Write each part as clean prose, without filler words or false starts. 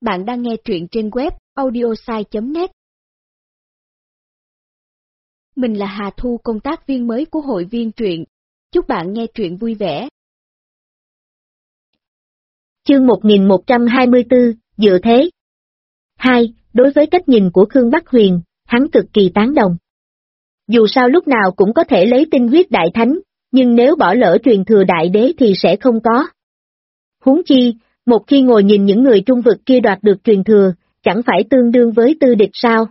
Bạn đang nghe truyện trên web audiosai.net. Mình là Hà Thu, công tác viên mới của hội viên truyện. Chúc bạn nghe truyện vui vẻ. Chương 1124, Dựa thế 2. Đối với cách nhìn của Khương Bắc Huyền, hắn cực kỳ tán đồng. Dù sao lúc nào cũng có thể lấy tinh huyết đại thánh, nhưng nếu bỏ lỡ truyền thừa đại đế thì sẽ không có. Huống chi, một khi ngồi nhìn những người trung vực kia đoạt được truyền thừa, chẳng phải tương đương với tư địch sao?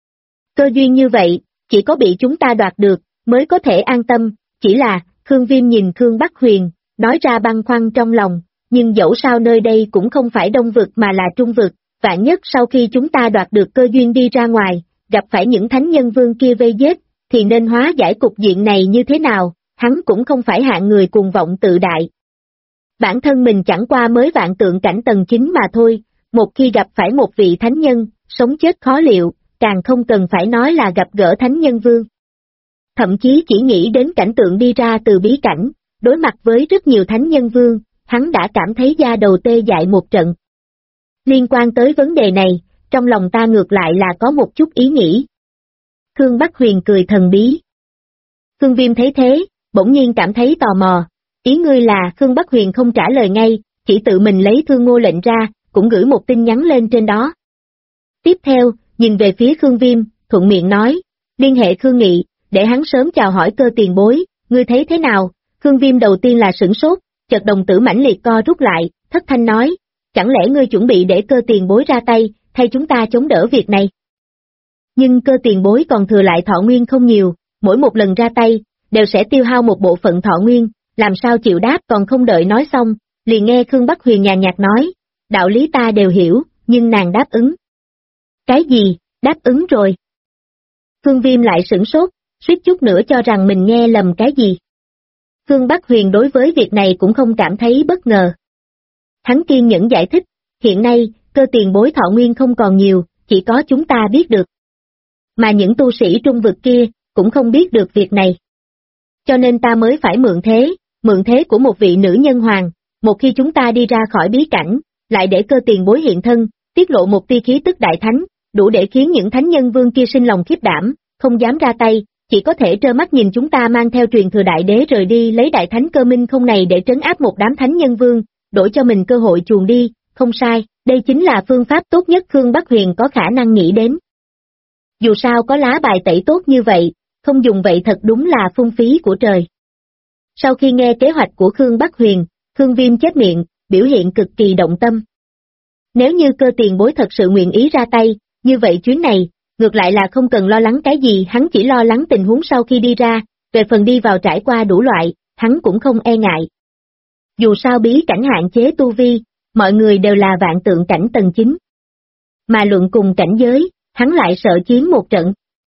Cơ duyên như vậy, chỉ có bị chúng ta đoạt được, mới có thể an tâm, chỉ là, Khương Viêm nhìn Khương Bắc Huyền, nói ra băn khoăn trong lòng, nhưng dẫu sao nơi đây cũng không phải đông vực mà là trung vực, vạn nhất sau khi chúng ta đoạt được cơ duyên đi ra ngoài, gặp phải những thánh nhân vương kia vây giết, thì nên hóa giải cục diện này như thế nào, hắn cũng không phải hạng người cuồng vọng tự đại. Bản thân mình chẳng qua mới vạn tượng cảnh tầng 9 mà thôi, một khi gặp phải một vị thánh nhân, sống chết khó liệu, càng không cần phải nói là gặp gỡ thánh nhân vương. Thậm chí chỉ nghĩ đến cảnh tượng đi ra từ bí cảnh, đối mặt với rất nhiều thánh nhân vương, hắn đã cảm thấy da đầu tê dại một trận. Liên quan tới vấn đề này, trong lòng ta ngược lại là có một chút ý nghĩ. Khương Bắc Huyền cười thần bí. Khương Viêm thấy thế, bỗng nhiên cảm thấy tò mò. Ý ngươi là Khương Bắc Huyền không trả lời ngay, chỉ tự mình lấy Thương Ngô lệnh ra, cũng gửi một tin nhắn lên trên đó. Tiếp theo, nhìn về phía Khương Viêm, thuận miệng nói, liên hệ Khương Nghị, để hắn sớm chào hỏi Cơ tiền bối, ngươi thấy thế nào? Khương Viêm đầu tiên là sửng sốt, chợt đồng tử mãnh liệt co rút lại, thất thanh nói, chẳng lẽ ngươi chuẩn bị để Cơ tiền bối ra tay, thay chúng ta chống đỡ việc này? Nhưng Cơ tiền bối còn thừa lại thọ nguyên không nhiều, mỗi một lần ra tay, đều sẽ tiêu hao một bộ phận thọ nguyên, làm sao chịu đáp? Còn không đợi nói xong, liền nghe Khương Bắc Huyền nhàn nhạt nói, đạo lý ta đều hiểu, nhưng nàng đáp ứng. Cái gì, đáp ứng rồi? Khương Viêm lại sửng sốt, suýt chút nữa cho rằng mình nghe lầm cái gì. Khương Bắc Huyền đối với việc này cũng không cảm thấy bất ngờ. Hắn kiên nhẫn giải thích, hiện nay, Cơ tiền bối thọ nguyên không còn nhiều, chỉ có chúng ta biết được. Mà những tu sĩ trung vực kia, cũng không biết được việc này. Cho nên ta mới phải mượn thế của một vị nữ nhân hoàng, một khi chúng ta đi ra khỏi bí cảnh, lại để Cơ tiền bối hiện thân, tiết lộ một tia khí tức đại thánh, đủ để khiến những thánh nhân vương kia sinh lòng khiếp đảm, không dám ra tay, chỉ có thể trơ mắt nhìn chúng ta mang theo truyền thừa đại đế rời đi lấy đại thánh Cơ Minh không này để trấn áp một đám thánh nhân vương, đổi cho mình cơ hội chuồn đi, không sai, đây chính là phương pháp tốt nhất Khương Bắc Huyền có khả năng nghĩ đến. Dù sao có lá bài tẩy tốt như vậy, không dùng vậy thật đúng là phung phí của trời. Sau khi nghe kế hoạch của Khương Bắc Huyền, Khương Viêm chép miệng, biểu hiện cực kỳ động tâm. Nếu như Cơ tiền bối thật sự nguyện ý ra tay, như vậy chuyến này, ngược lại là không cần lo lắng cái gì, hắn chỉ lo lắng tình huống sau khi đi ra, về phần đi vào trải qua đủ loại, hắn cũng không e ngại. Dù sao bí cảnh hạn chế tu vi, mọi người đều là vạn tượng cảnh tầng 9. Mà luận cùng cảnh giới, hắn lại sợ chiến một trận.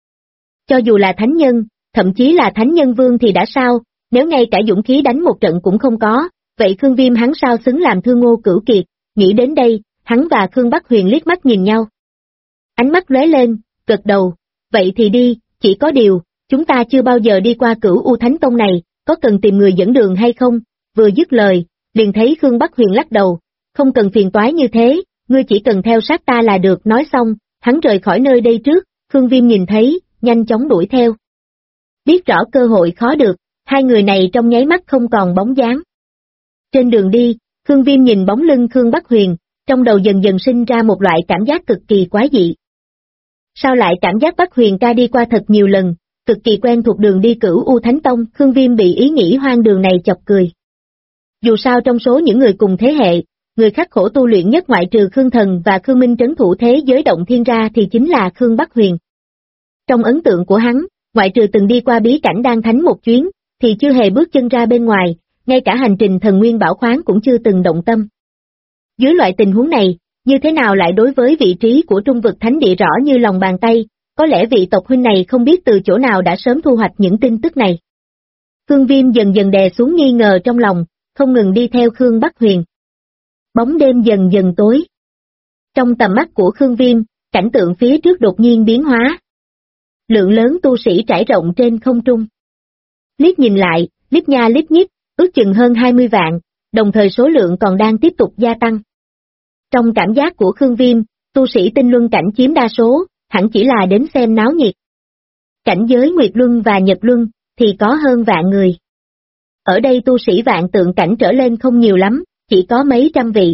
Cho dù là thánh nhân, thậm chí là thánh nhân vương thì đã sao, nếu ngay cả dũng khí đánh một trận cũng không có, vậy Khương Viêm hắn sao xứng làm Thương Ngô Cửu Kiệt, nghĩ đến đây, hắn và Khương Bắc Huyền liếc mắt nhìn nhau. Ánh mắt lóe lên, gật đầu, vậy thì đi, chỉ có điều, chúng ta chưa bao giờ đi qua Cửu U Thánh Tông này, có cần tìm người dẫn đường hay không? Vừa dứt lời, liền thấy Khương Bắc Huyền lắc đầu, không cần phiền toái như thế, ngươi chỉ cần theo sát ta là được. Nói xong, hắn rời khỏi nơi đây trước, Khương Viêm nhìn thấy, nhanh chóng đuổi theo. Biết rõ cơ hội khó được, hai người này trong nháy mắt không còn bóng dáng. Trên đường đi, Khương Viêm nhìn bóng lưng Khương Bắc Huyền, trong đầu dần dần sinh ra một loại cảm giác cực kỳ quái dị. Sao lại cảm giác Bắc Huyền ca đi qua thật nhiều lần, cực kỳ quen thuộc đường đi Cửu U Thánh Tông? Khương Viêm bị ý nghĩ hoang đường này chọc cười. Dù sao trong số những người cùng thế hệ, người khắc khổ tu luyện nhất ngoại trừ Khương Thần và Khương Minh trấn thủ thế giới động thiên ra thì chính là Khương Bắc Huyền. Trong ấn tượng của hắn, ngoại trừ từng đi qua bí cảnh Đan Thánh một chuyến, thì chưa hề bước chân ra bên ngoài, ngay cả hành trình thần nguyên bảo khoáng cũng chưa từng động tâm. Dưới loại tình huống này, như thế nào lại đối với vị trí của trung vực thánh địa rõ như lòng bàn tay, có lẽ vị tộc huynh này không biết từ chỗ nào đã sớm thu hoạch những tin tức này. Khương Viêm dần dần đè xuống nghi ngờ trong lòng, không ngừng đi theo Khương Bắc Huyền. Bóng đêm dần dần tối. Trong tầm mắt của Khương Viêm, cảnh tượng phía trước đột nhiên biến hóa. Lượng lớn tu sĩ trải rộng trên không trung. Liếc nhìn lại, lít nha lít nhít, ước chừng hơn 20 vạn, đồng thời số lượng còn đang tiếp tục gia tăng. Trong cảm giác của Khương Viêm, tu sĩ tinh luân cảnh chiếm đa số, hẳn chỉ là đến xem náo nhiệt. Cảnh giới Nguyệt Luân và Nhật Luân, thì có hơn vạn người. Ở đây tu sĩ vạn tượng cảnh trở lên không nhiều lắm, chỉ có mấy trăm vị.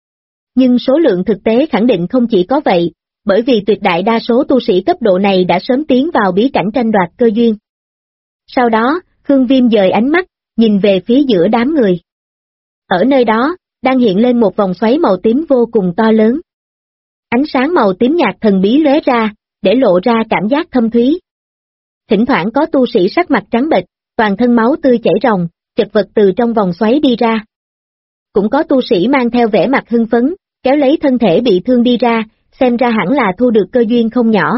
Nhưng số lượng thực tế khẳng định không chỉ có vậy, bởi vì tuyệt đại đa số tu sĩ cấp độ này đã sớm tiến vào bí cảnh tranh đoạt cơ duyên. Sau đó, Khương Viêm dời ánh mắt, nhìn về phía giữa đám người. Ở nơi đó, đang hiện lên một vòng xoáy màu tím vô cùng to lớn. Ánh sáng màu tím nhạt thần bí lóe ra, để lộ ra cảm giác thâm thúy. Thỉnh thoảng có tu sĩ sắc mặt trắng bệch, toàn thân máu tươi chảy ròng, chật vật từ trong vòng xoáy đi ra. Cũng có tu sĩ mang theo vẻ mặt hưng phấn, kéo lấy thân thể bị thương đi ra, xem ra hẳn là thu được cơ duyên không nhỏ.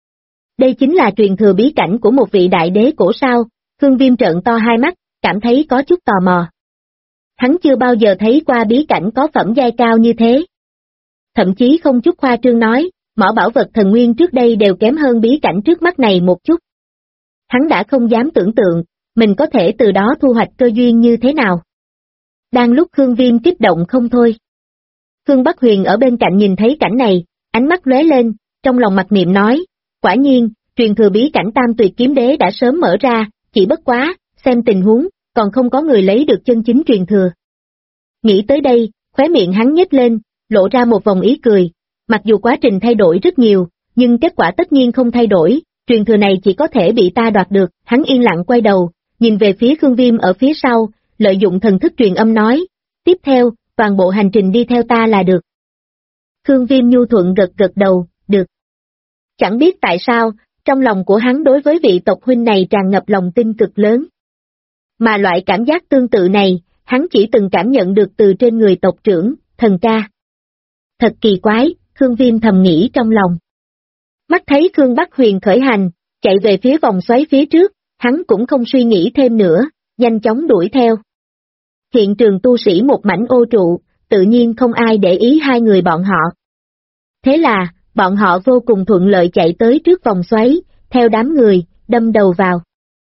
Đây chính là truyền thừa bí cảnh của một vị đại đế cổ sao, Khương Viêm trợn to hai mắt, cảm thấy có chút tò mò. Hắn chưa bao giờ thấy qua bí cảnh có phẩm giai cao như thế. Thậm chí không chút khoa trương nói, mỏ bảo vật thần nguyên trước đây đều kém hơn bí cảnh trước mắt này một chút. Hắn đã không dám tưởng tượng, mình có thể từ đó thu hoạch cơ duyên như thế nào. Đang lúc Khương Viêm kích động không thôi. Khương Bắc Huyền ở bên cạnh nhìn thấy cảnh này, ánh mắt lóe lên, trong lòng mặc niệm nói, quả nhiên, truyền thừa bí cảnh Tam Tuyệt Kiếm Đế đã sớm mở ra, chỉ bất quá, xem tình huống, còn không có người lấy được chân chính truyền thừa. Nghĩ tới đây, khóe miệng hắn nhếch lên, lộ ra một vòng ý cười, mặc dù quá trình thay đổi rất nhiều, nhưng kết quả tất nhiên không thay đổi, truyền thừa này chỉ có thể bị ta đoạt được, hắn yên lặng quay đầu, nhìn về phía Khương Viêm ở phía sau, lợi dụng thần thức truyền âm nói, tiếp theo, toàn bộ hành trình đi theo ta là được. Khương Viêm nhu thuận gật gật đầu, được. Chẳng biết tại sao, trong lòng của hắn đối với vị tộc huynh này tràn ngập lòng tin cực lớn. Mà loại cảm giác tương tự này, hắn chỉ từng cảm nhận được từ trên người tộc trưởng, thần ca. Thật kỳ quái, Khương Viêm thầm nghĩ trong lòng. Mắt thấy Khương Bắc Huyền khởi hành, chạy về phía vòng xoáy phía trước, hắn cũng không suy nghĩ thêm nữa, nhanh chóng đuổi theo. Hiện trường tu sĩ một mảnh ô trụ, tự nhiên không ai để ý hai người bọn họ. Thế là, bọn họ vô cùng thuận lợi chạy tới trước vòng xoáy, theo đám người, đâm đầu vào.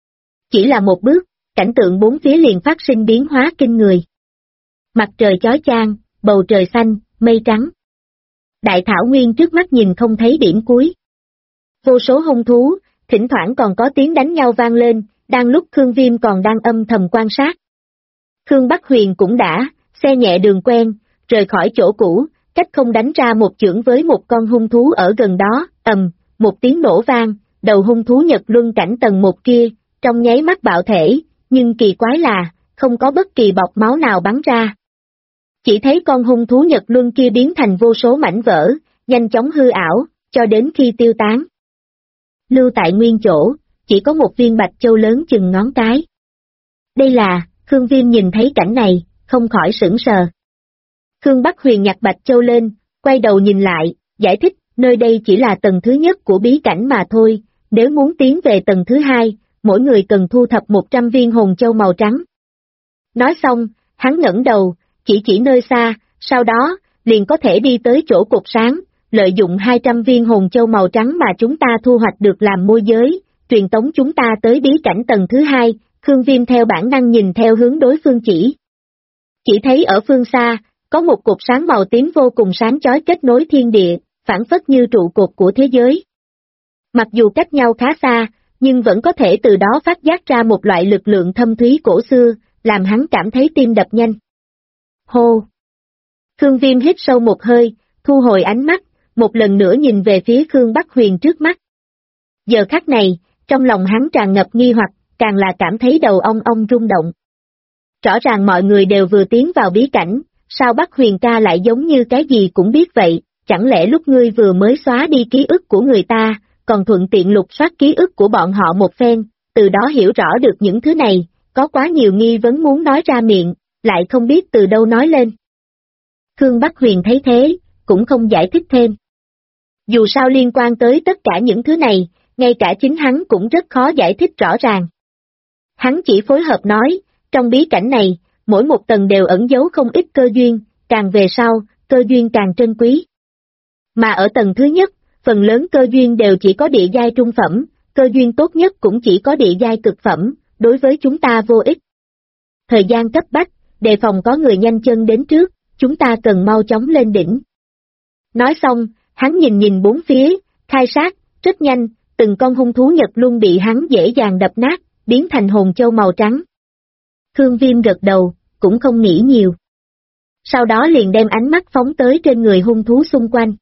Chỉ là một bước, cảnh tượng bốn phía liền phát sinh biến hóa kinh người. Mặt trời chói chang, bầu trời xanh, mây trắng. Đại thảo nguyên trước mắt nhìn không thấy điểm cuối. Vô số hung thú, thỉnh thoảng còn có tiếng đánh nhau vang lên, đang lúc Khương Viêm còn đang âm thầm quan sát. Khương Bắc Huyền cũng đã, xe nhẹ đường quen, rời khỏi chỗ cũ, cách không đánh ra một chưởng với một con hung thú ở gần đó, một tiếng nổ vang, đầu hung thú Nhật Luân cảnh tầng 1 kia, trong nháy mắt bạo thể, nhưng kỳ quái là, không có bất kỳ bọt máu nào bắn ra. Chỉ thấy con hung thú Nhật Luân kia biến thành vô số mảnh vỡ, nhanh chóng hư ảo, cho đến khi tiêu tán. Lưu tại nguyên chỗ, chỉ có một viên bạch châu lớn chừng ngón cái. Đây là, Khương Viêm nhìn thấy cảnh này, không khỏi sửng sờ. Khương Bắc Huyền nhặt bạch châu lên, quay đầu nhìn lại, giải thích, nơi đây chỉ là tầng thứ nhất của bí cảnh mà thôi, nếu muốn tiến về tầng thứ hai, mỗi người cần thu thập 100 viên hồn châu màu trắng. Nói xong, hắn ngẩng đầu, chỉ nơi xa, sau đó, liền có thể đi tới chỗ cột sáng, lợi dụng 200 viên hồn châu màu trắng mà chúng ta thu hoạch được làm môi giới, truyền tống chúng ta tới bí cảnh tầng thứ hai. Khương Viêm theo bản năng nhìn theo hướng đối phương chỉ. Chỉ thấy ở phương xa, có một cột sáng màu tím vô cùng sáng chói kết nối thiên địa, phản phất như trụ cột của thế giới. Mặc dù cách nhau khá xa, nhưng vẫn có thể từ đó phát giác ra một loại lực lượng thâm thúy cổ xưa, làm hắn cảm thấy tim đập nhanh. Hô! Khương Viêm hít sâu một hơi, thu hồi ánh mắt, một lần nữa nhìn về phía Khương Bắc Huyền trước mắt. Giờ khắc này, trong lòng hắn tràn ngập nghi hoặc, càng là cảm thấy đầu ong ong rung động. Rõ ràng mọi người đều vừa tiến vào bí cảnh, sao Bắc Huyền ca lại giống như cái gì cũng biết vậy, chẳng lẽ lúc ngươi vừa mới xóa đi ký ức của người ta, còn thuận tiện lục soát ký ức của bọn họ một phen, từ đó hiểu rõ được những thứ này, có quá nhiều nghi vấn muốn nói ra miệng, lại không biết từ đâu nói lên. Khương Bắc Huyền thấy thế, cũng không giải thích thêm. Dù sao liên quan tới tất cả những thứ này, ngay cả chính hắn cũng rất khó giải thích rõ ràng. Hắn chỉ phối hợp nói, trong bí cảnh này, mỗi một tầng đều ẩn giấu không ít cơ duyên, càng về sau, cơ duyên càng trân quý. Mà ở tầng thứ nhất, phần lớn cơ duyên đều chỉ có địa giai trung phẩm, cơ duyên tốt nhất cũng chỉ có địa giai cực phẩm, đối với chúng ta vô ích. Thời gian cấp bách, đề phòng có người nhanh chân đến trước, chúng ta cần mau chóng lên đỉnh. Nói xong, hắn nhìn nhìn bốn phía, khai sát, rất nhanh, từng con hung thú Nhật Luân bị hắn dễ dàng đập nát, biến thành hồn châu màu trắng. Khương Viêm gật đầu, cũng không nghĩ nhiều. Sau đó liền đem ánh mắt phóng tới trên người hung thú xung quanh.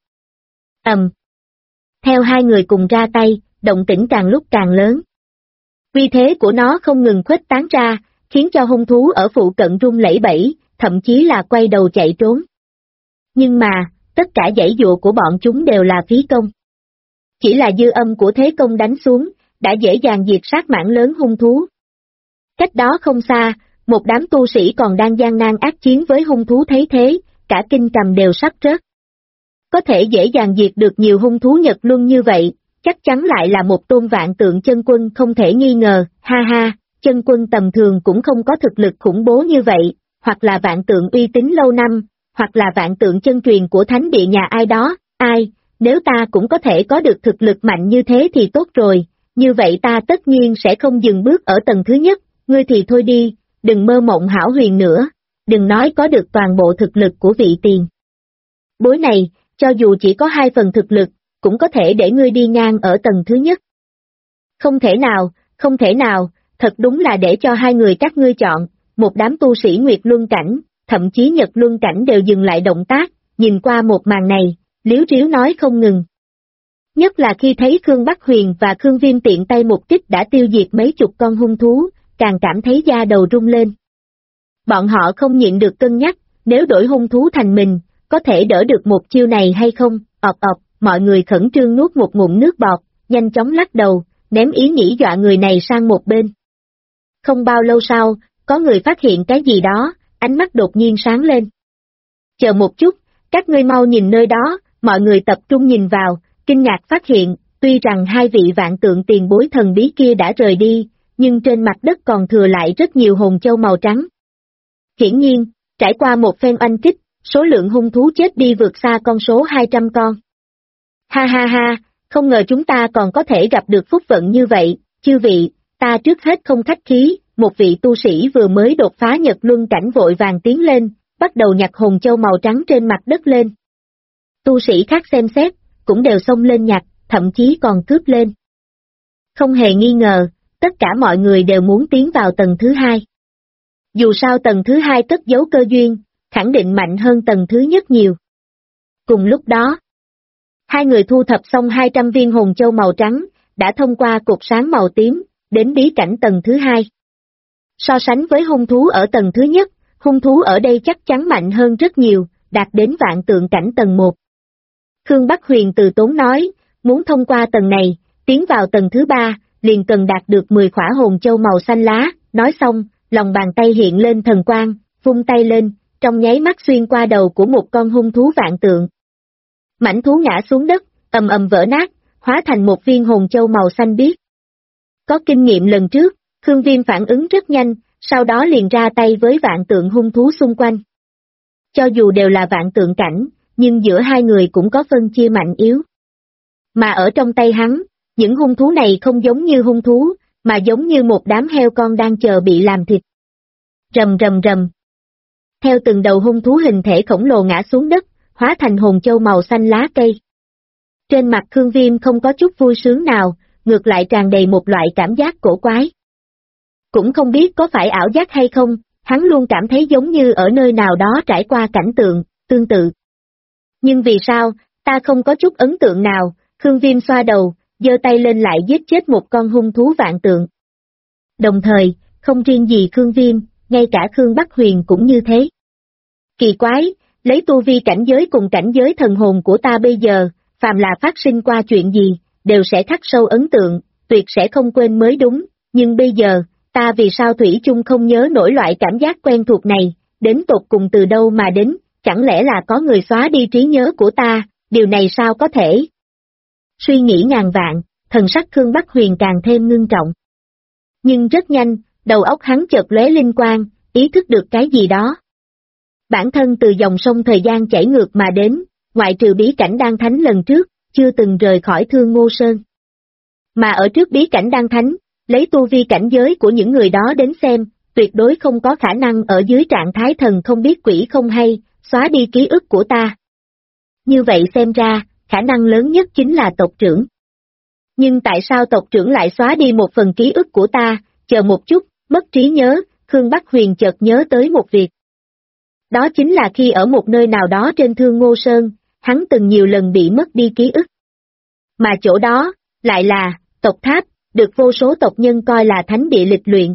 Theo hai người cùng ra tay, động tĩnh càng lúc càng lớn. Uy thế của nó không ngừng khuếch tán ra, khiến cho hung thú ở phụ cận rung lẩy bẩy, thậm chí là quay đầu chạy trốn. Nhưng mà, tất cả giãy dụa của bọn chúng đều là phí công. Chỉ là dư âm của thế công đánh xuống, đã dễ dàng diệt sát mảng lớn hung thú. Cách đó không xa, một đám tu sĩ còn đang gian nan ác chiến với hung thú thấy thế, cả kinh cầm đều sắp rớt. Có thể dễ dàng diệt được nhiều hung thú Nhật Luân như vậy, chắc chắn lại là một tôn vạn tượng chân quân không thể nghi ngờ, ha ha, chân quân tầm thường cũng không có thực lực khủng bố như vậy, hoặc là vạn tượng uy tín lâu năm, hoặc là vạn tượng chân truyền của thánh địa nhà ai đó, nếu ta cũng có thể có được thực lực mạnh như thế thì tốt rồi, như vậy ta tất nhiên sẽ không dừng bước ở tầng thứ nhất, ngươi thì thôi đi, đừng mơ mộng hão huyền nữa, đừng nói có được toàn bộ thực lực của vị tiền bối này, cho dù chỉ có 2 phần thực lực, cũng có thể để ngươi đi ngang ở tầng thứ nhất. Không thể nào, thật đúng là để cho hai người các ngươi chọn, một đám tu sĩ Nguyệt Luân Cảnh, thậm chí Nhật Luân Cảnh đều dừng lại động tác, nhìn qua một màn này, liếu riếu nói không ngừng. Nhất là khi thấy Khương Bắc Huyền và Khương Viêm tiện tay một kích đã tiêu diệt mấy chục con hung thú, càng cảm thấy da đầu rung lên. Bọn họ không nhịn được cân nhắc, nếu đổi hung thú thành mình, có thể đỡ được một chiêu này hay không, mọi người khẩn trương nuốt một ngụm nước bọt, nhanh chóng lắc đầu, ném ý nghĩ dọa người này sang một bên. Không bao lâu sau, có người phát hiện cái gì đó, ánh mắt đột nhiên sáng lên. Chờ một chút, các ngươi mau nhìn nơi đó, mọi người tập trung nhìn vào, kinh ngạc phát hiện, tuy rằng hai vị vạn tượng tiền bối thần bí kia đã rời đi, nhưng trên mặt đất còn thừa lại rất nhiều hồn châu màu trắng. Hiển nhiên, trải qua một phen oanh kích, số lượng hung thú chết đi vượt xa con số 200 con. Ha ha ha, không ngờ chúng ta còn có thể gặp được phúc vận như vậy, chư vị, ta trước hết không khách khí, một vị tu sĩ vừa mới đột phá Nhật Luân Cảnh vội vàng tiến lên, bắt đầu nhặt hồn châu màu trắng trên mặt đất lên. Tu sĩ khác xem xét, cũng đều xông lên nhặt, thậm chí còn cướp lên. Không hề nghi ngờ, tất cả mọi người đều muốn tiến vào tầng thứ 2. Dù sao tầng thứ 2 cất giấu cơ duyên, khẳng định mạnh hơn tầng thứ nhất nhiều. Cùng lúc đó, hai người thu thập xong 200 viên hồn châu màu trắng, đã thông qua cột sáng màu tím, đến bí cảnh tầng thứ 2. So sánh với hung thú ở tầng thứ nhất, hung thú ở đây chắc chắn mạnh hơn rất nhiều, đạt đến vạn tượng cảnh tầng 1. Khương Bắc Huyền từ tốn nói, muốn thông qua tầng này, tiến vào tầng thứ 3, liền cần đạt được 10 khỏa hồn châu màu xanh lá, nói xong, lòng bàn tay hiện lên thần quang, vung tay lên, trong nháy mắt xuyên qua đầu của một con hung thú vạn tượng. Mảnh thú ngã xuống đất, ầm ầm vỡ nát, hóa thành một viên hồn châu màu xanh biếc. Có kinh nghiệm lần trước, Khương Viêm phản ứng rất nhanh, sau đó liền ra tay với vạn tượng hung thú xung quanh. Cho dù đều là vạn tượng cảnh, nhưng giữa hai người cũng có phân chia mạnh yếu. Mà ở trong tay hắn, những hung thú này không giống như hung thú, mà giống như một đám heo con đang chờ bị làm thịt. Rầm rầm rầm. Theo từng đầu hung thú hình thể khổng lồ ngã xuống đất, hóa thành hồn châu màu xanh lá cây. Trên mặt Khương Viêm không có chút vui sướng nào, ngược lại tràn đầy một loại cảm giác cổ quái. Cũng không biết có phải ảo giác hay không, hắn luôn cảm thấy giống như ở nơi nào đó trải qua cảnh tượng, tương tự. Nhưng vì sao, ta không có chút ấn tượng nào, Khương Viêm xoa đầu, giơ tay lên lại giết chết một con hung thú vạn tượng. Đồng thời, không riêng gì Khương Viêm, ngay cả Khương Bắc Huyền cũng như thế. Kỳ quái, lấy tu vi cảnh giới cùng cảnh giới thần hồn của ta bây giờ, phàm là phát sinh qua chuyện gì, đều sẽ khắc sâu ấn tượng, tuyệt sẽ không quên mới đúng, nhưng bây giờ, ta vì sao thủy chung không nhớ nổi loại cảm giác quen thuộc này, đến tột cùng từ đâu mà đến, chẳng lẽ là có người xóa đi trí nhớ của ta, điều này sao có thể? Suy nghĩ ngàn vạn, thần sắc Khương Bắc Huyền càng thêm ngưng trọng. Nhưng rất nhanh, đầu óc hắn chợt lóe linh quang, ý thức được cái gì đó. Bản thân từ dòng sông thời gian chảy ngược mà đến, ngoại trừ bí cảnh Đan Thánh lần trước, chưa từng rời khỏi Thương Ngô Sơn. Mà ở trước bí cảnh Đan Thánh, lấy tu vi cảnh giới của những người đó đến xem, tuyệt đối không có khả năng ở dưới trạng thái thần không biết quỷ không hay, xóa đi ký ức của ta. như vậy xem ra, khả năng lớn nhất chính là tộc trưởng. Nhưng tại sao tộc trưởng lại xóa đi một phần ký ức của ta, chờ một chút, mất trí nhớ, Khương Bắc Huyền chợt nhớ tới một việc. Đó chính là khi ở một nơi nào đó trên Thương Ngô Sơn, hắn từng nhiều lần bị mất đi ký ức. Mà chỗ đó, lại là, tộc tháp, được vô số tộc nhân coi là thánh địa lịch luyện.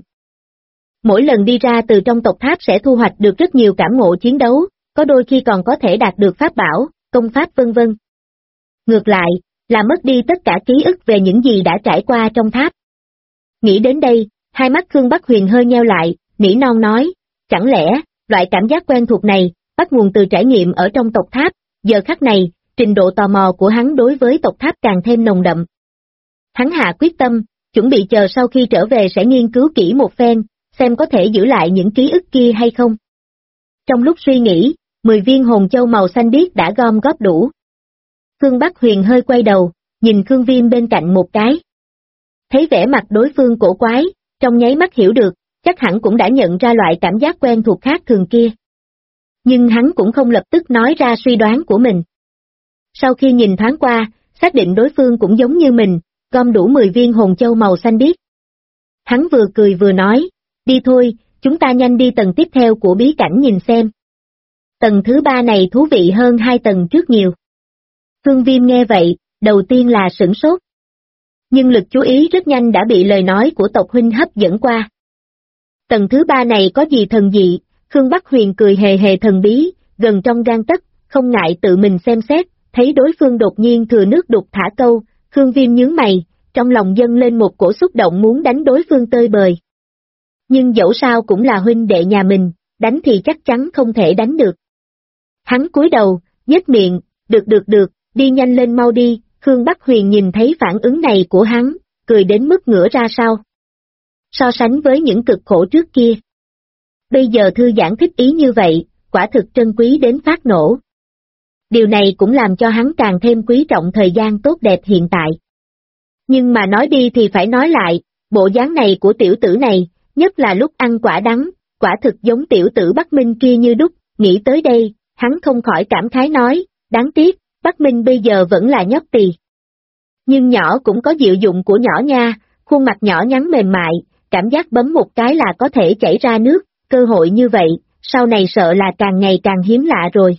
Mỗi lần đi ra từ trong tộc tháp sẽ thu hoạch được rất nhiều cảm ngộ chiến đấu, có đôi khi còn có thể đạt được pháp bảo, công pháp vân vân. Ngược lại, là mất đi tất cả ký ức về những gì đã trải qua trong tháp. Nghĩ đến đây, hai mắt Khương Bắc Huyền hơi nheo lại, nỉ non nói, chẳng lẽ, loại cảm giác quen thuộc này, bắt nguồn từ trải nghiệm ở trong tộc tháp, giờ khắc này, trình độ tò mò của hắn đối với tộc tháp càng thêm nồng đậm. Hắn hạ quyết tâm, chuẩn bị chờ sau khi trở về sẽ nghiên cứu kỹ một phen, xem có thể giữ lại những ký ức kia hay không. Trong lúc suy nghĩ, 10 viên hồn châu màu xanh biếc đã gom góp đủ. Khương Bắc Huyền hơi quay đầu, nhìn Khương Viêm bên cạnh một cái. Thấy vẻ mặt đối phương cổ quái, trong nháy mắt hiểu được, chắc hẳn cũng đã nhận ra loại cảm giác quen thuộc khác thường kia. Nhưng hắn cũng không lập tức nói ra suy đoán của mình. Sau khi nhìn thoáng qua, xác định đối phương cũng giống như mình, gom đủ 10 viên hồn châu màu xanh biếc. Hắn vừa cười vừa nói, đi thôi, chúng ta nhanh đi tầng tiếp theo của bí cảnh nhìn xem. Tầng thứ 3 này thú vị hơn 2 tầng trước nhiều. Khương Viêm nghe vậy, đầu tiên là sửng sốt. Nhưng lực chú ý rất nhanh đã bị lời nói của tộc huynh hấp dẫn qua. Tầng thứ 3 này có gì thần dị, Khương Bắc Huyền cười hề hề thần bí, gần trong gang tấc, không ngại tự mình xem xét, thấy đối phương đột nhiên thừa nước đục thả câu, Khương Viêm nhướng mày, trong lòng dâng lên một cổ xúc động muốn đánh đối phương tơi bời. Nhưng dẫu sao cũng là huynh đệ nhà mình, đánh thì chắc chắn không thể đánh được. Hắn cúi đầu, nhếch miệng, được, đi nhanh lên mau đi, Khương Bắc Huyền nhìn thấy phản ứng này của hắn, cười đến mức ngửa ra sau. So sánh với những cực khổ trước kia. Bây giờ thư giãn thích ý như vậy, quả thực trân quý đến phát nổ. Điều này cũng làm cho hắn càng thêm quý trọng thời gian tốt đẹp hiện tại. Nhưng mà nói đi thì phải nói lại, bộ dáng này của tiểu tử này, nhất là lúc ăn quả đắng, quả thực giống tiểu tử Bắc Minh kia như đúc, nghĩ tới đây, hắn không khỏi cảm khái nói, đáng tiếc, Bắc Minh bây giờ vẫn là nhóc tỳ. Nhưng nhỏ cũng có diệu dụng của nhỏ nha, khuôn mặt nhỏ nhắn mềm mại, cảm giác bấm một cái là có thể chảy ra nước, cơ hội như vậy, sau này sợ là càng ngày càng hiếm lạ rồi.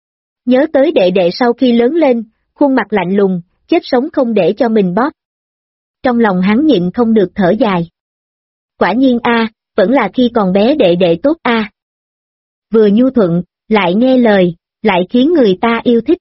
Nhớ tới đệ đệ sau khi lớn lên, khuôn mặt lạnh lùng, chết sống không để cho mình bóp. Trong lòng hắn nhịn không được thở dài. Quả nhiên vẫn là khi còn bé đệ đệ tốt Vừa nhu thuận, lại nghe lời, lại khiến người ta yêu thích.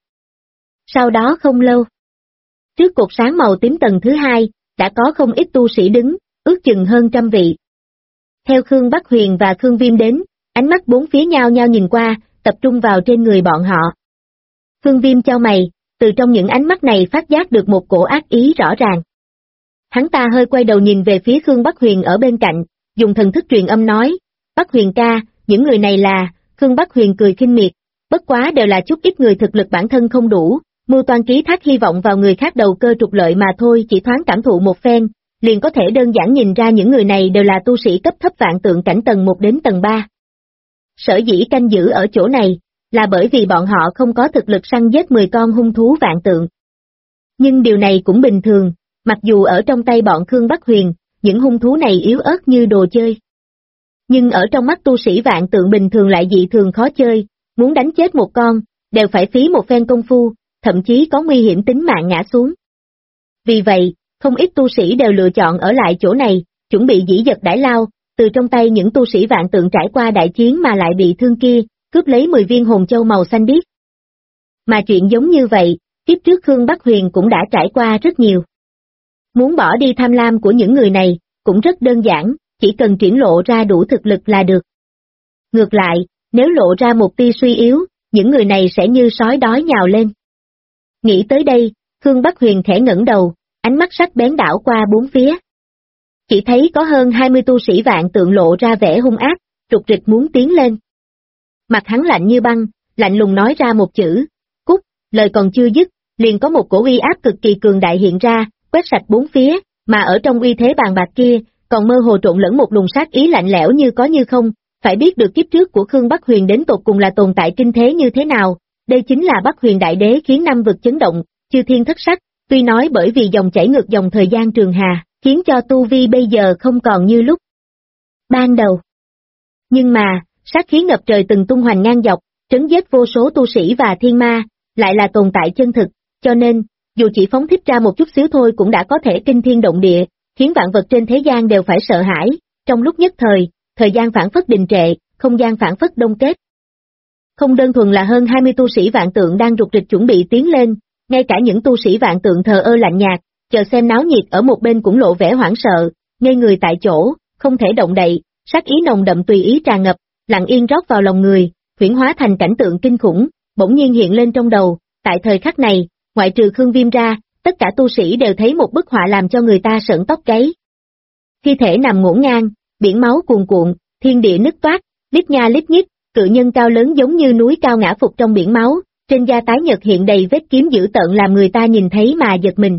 Sau đó không lâu, trước cột sáng màu tím tầng thứ 2, đã có không ít tu sĩ đứng, ước chừng hơn 100 vị. Theo Khương Bắc Huyền và Khương Viêm đến, ánh mắt bốn phía nhao nhao nhìn qua, tập trung vào trên người bọn họ. Khương Viêm chau mày, từ trong những ánh mắt này phát giác được một cổ ác ý rõ ràng. Hắn ta hơi quay đầu nhìn về phía Khương Bắc Huyền ở bên cạnh, dùng thần thức truyền âm nói, Bắc Huyền ca, những người này là, Khương Bắc Huyền cười khinh miệt, bất quá đều là chút ít người thực lực bản thân không đủ, mưu toan ký thác hy vọng vào người khác đầu cơ trục lợi mà thôi, chỉ thoáng cảm thụ một phen, liền có thể đơn giản nhìn ra những người này đều là tu sĩ cấp thấp vạn tượng cảnh tầng 1 đến tầng 3. Sở dĩ canh giữ ở chỗ này, là bởi vì bọn họ không có thực lực săn giết 10 con hung thú vạn tượng. Nhưng điều này cũng bình thường, mặc dù ở trong tay bọn Khương Bắc Huyền, những hung thú này yếu ớt như đồ chơi. Nhưng ở trong mắt tu sĩ vạn tượng bình thường lại dị thường khó chơi, muốn đánh chết một con, đều phải phí một phen công phu, thậm chí có nguy hiểm tính mạng ngã xuống. Vì vậy, không ít tu sĩ đều lựa chọn ở lại chỗ này, chuẩn bị dĩ dật đãi lao, từ trong tay những tu sĩ vạn tượng trải qua đại chiến mà lại bị thương kia, cướp lấy 10 viên hồn châu màu xanh biếc. Mà chuyện giống như vậy, kiếp trước Khương Bắc Huyền cũng đã trải qua rất nhiều. Muốn bỏ đi tham lam của những người này, cũng rất đơn giản, chỉ cần triển lộ ra đủ thực lực là được. Ngược lại, nếu lộ ra một tia suy yếu, những người này sẽ như sói đói nhào lên. Nghĩ tới đây, Khương Bắc Huyền khẽ ngẩng đầu, ánh mắt sắc bén đảo qua bốn phía. Chỉ thấy có hơn 20 tu sĩ vạn tượng lộ ra vẻ hung ác, trục rịch muốn tiến lên. Mặt hắn lạnh như băng, lạnh lùng nói ra một chữ, cút, lời còn chưa dứt, liền có một cổ uy áp cực kỳ cường đại hiện ra, quét sạch bốn phía, mà ở trong uy thế bàn bạc kia, còn mơ hồ trộn lẫn một luồng sát ý lạnh lẽo như có như không, phải biết được kiếp trước của Khương Bắc Huyền đến tột cùng là tồn tại kinh thế như thế nào, Đây chính là Bắc Huyền Đại Đế khiến năm vực chấn động, chư thiên thất sắc, tuy nói bởi vì dòng chảy ngược dòng thời gian trường hà, khiến cho tu vi bây giờ không còn như lúc ban đầu. Nhưng mà, sát khí ngập trời từng tung hoành ngang dọc, trấn giết vô số tu sĩ và thiên ma, lại là tồn tại chân thực, cho nên, dù chỉ phóng thích ra một chút xíu thôi cũng đã có thể kinh thiên động địa, khiến vạn vật trên thế gian đều phải sợ hãi, trong lúc nhất thời gian phảng phất đình trệ, không gian phảng phất đông kết. Không đơn thuần là hơn 20 tu sĩ vạn tượng đang rục rịch chuẩn bị tiến lên, ngay cả những tu sĩ vạn tượng thờ ơ lạnh nhạt, chờ xem náo nhiệt ở một bên cũng lộ vẻ hoảng sợ, ngây người tại chỗ, không thể động đậy, sát ý nồng đậm tùy ý tràn ngập, lặng yên rót vào lòng người, huyễn hóa thành cảnh tượng kinh khủng, bỗng nhiên hiện lên trong đầu, tại thời khắc này, ngoại trừ Khương Viêm ra, tất cả tu sĩ đều thấy một bức họa làm cho người ta sởn tóc gáy. Thi thể nằm ngổn ngang, biển máu cuồn cuộn, thiên địa nứt toát, lít nha lít nhít, cự nhân cao lớn giống như núi cao ngã phục trong biển máu, trên da tái nhợt hiện đầy vết kiếm dữ tợn làm người ta nhìn thấy mà giật mình.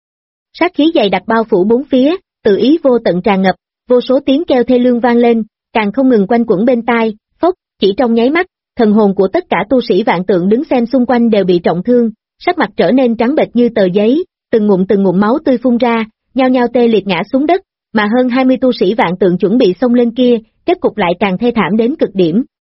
Sát khí dày đặc bao phủ bốn phía, tự ý vô tận tràn ngập, vô số tiếng kêu thê lương vang lên, càng không ngừng quanh quẩn bên tai, phốc, chỉ trong nháy mắt, thần hồn của tất cả tu sĩ vạn tượng đứng xem xung quanh đều bị trọng thương, sắc mặt trở nên trắng bệch như tờ giấy, từng ngụm máu tươi phun ra, nhao nhao tê liệt ngã xuống đất, mà hơn 20 tu sĩ vạn tượng chuẩn bị xông lên kia, kết cục lại càng thê thảm đến cực điểm.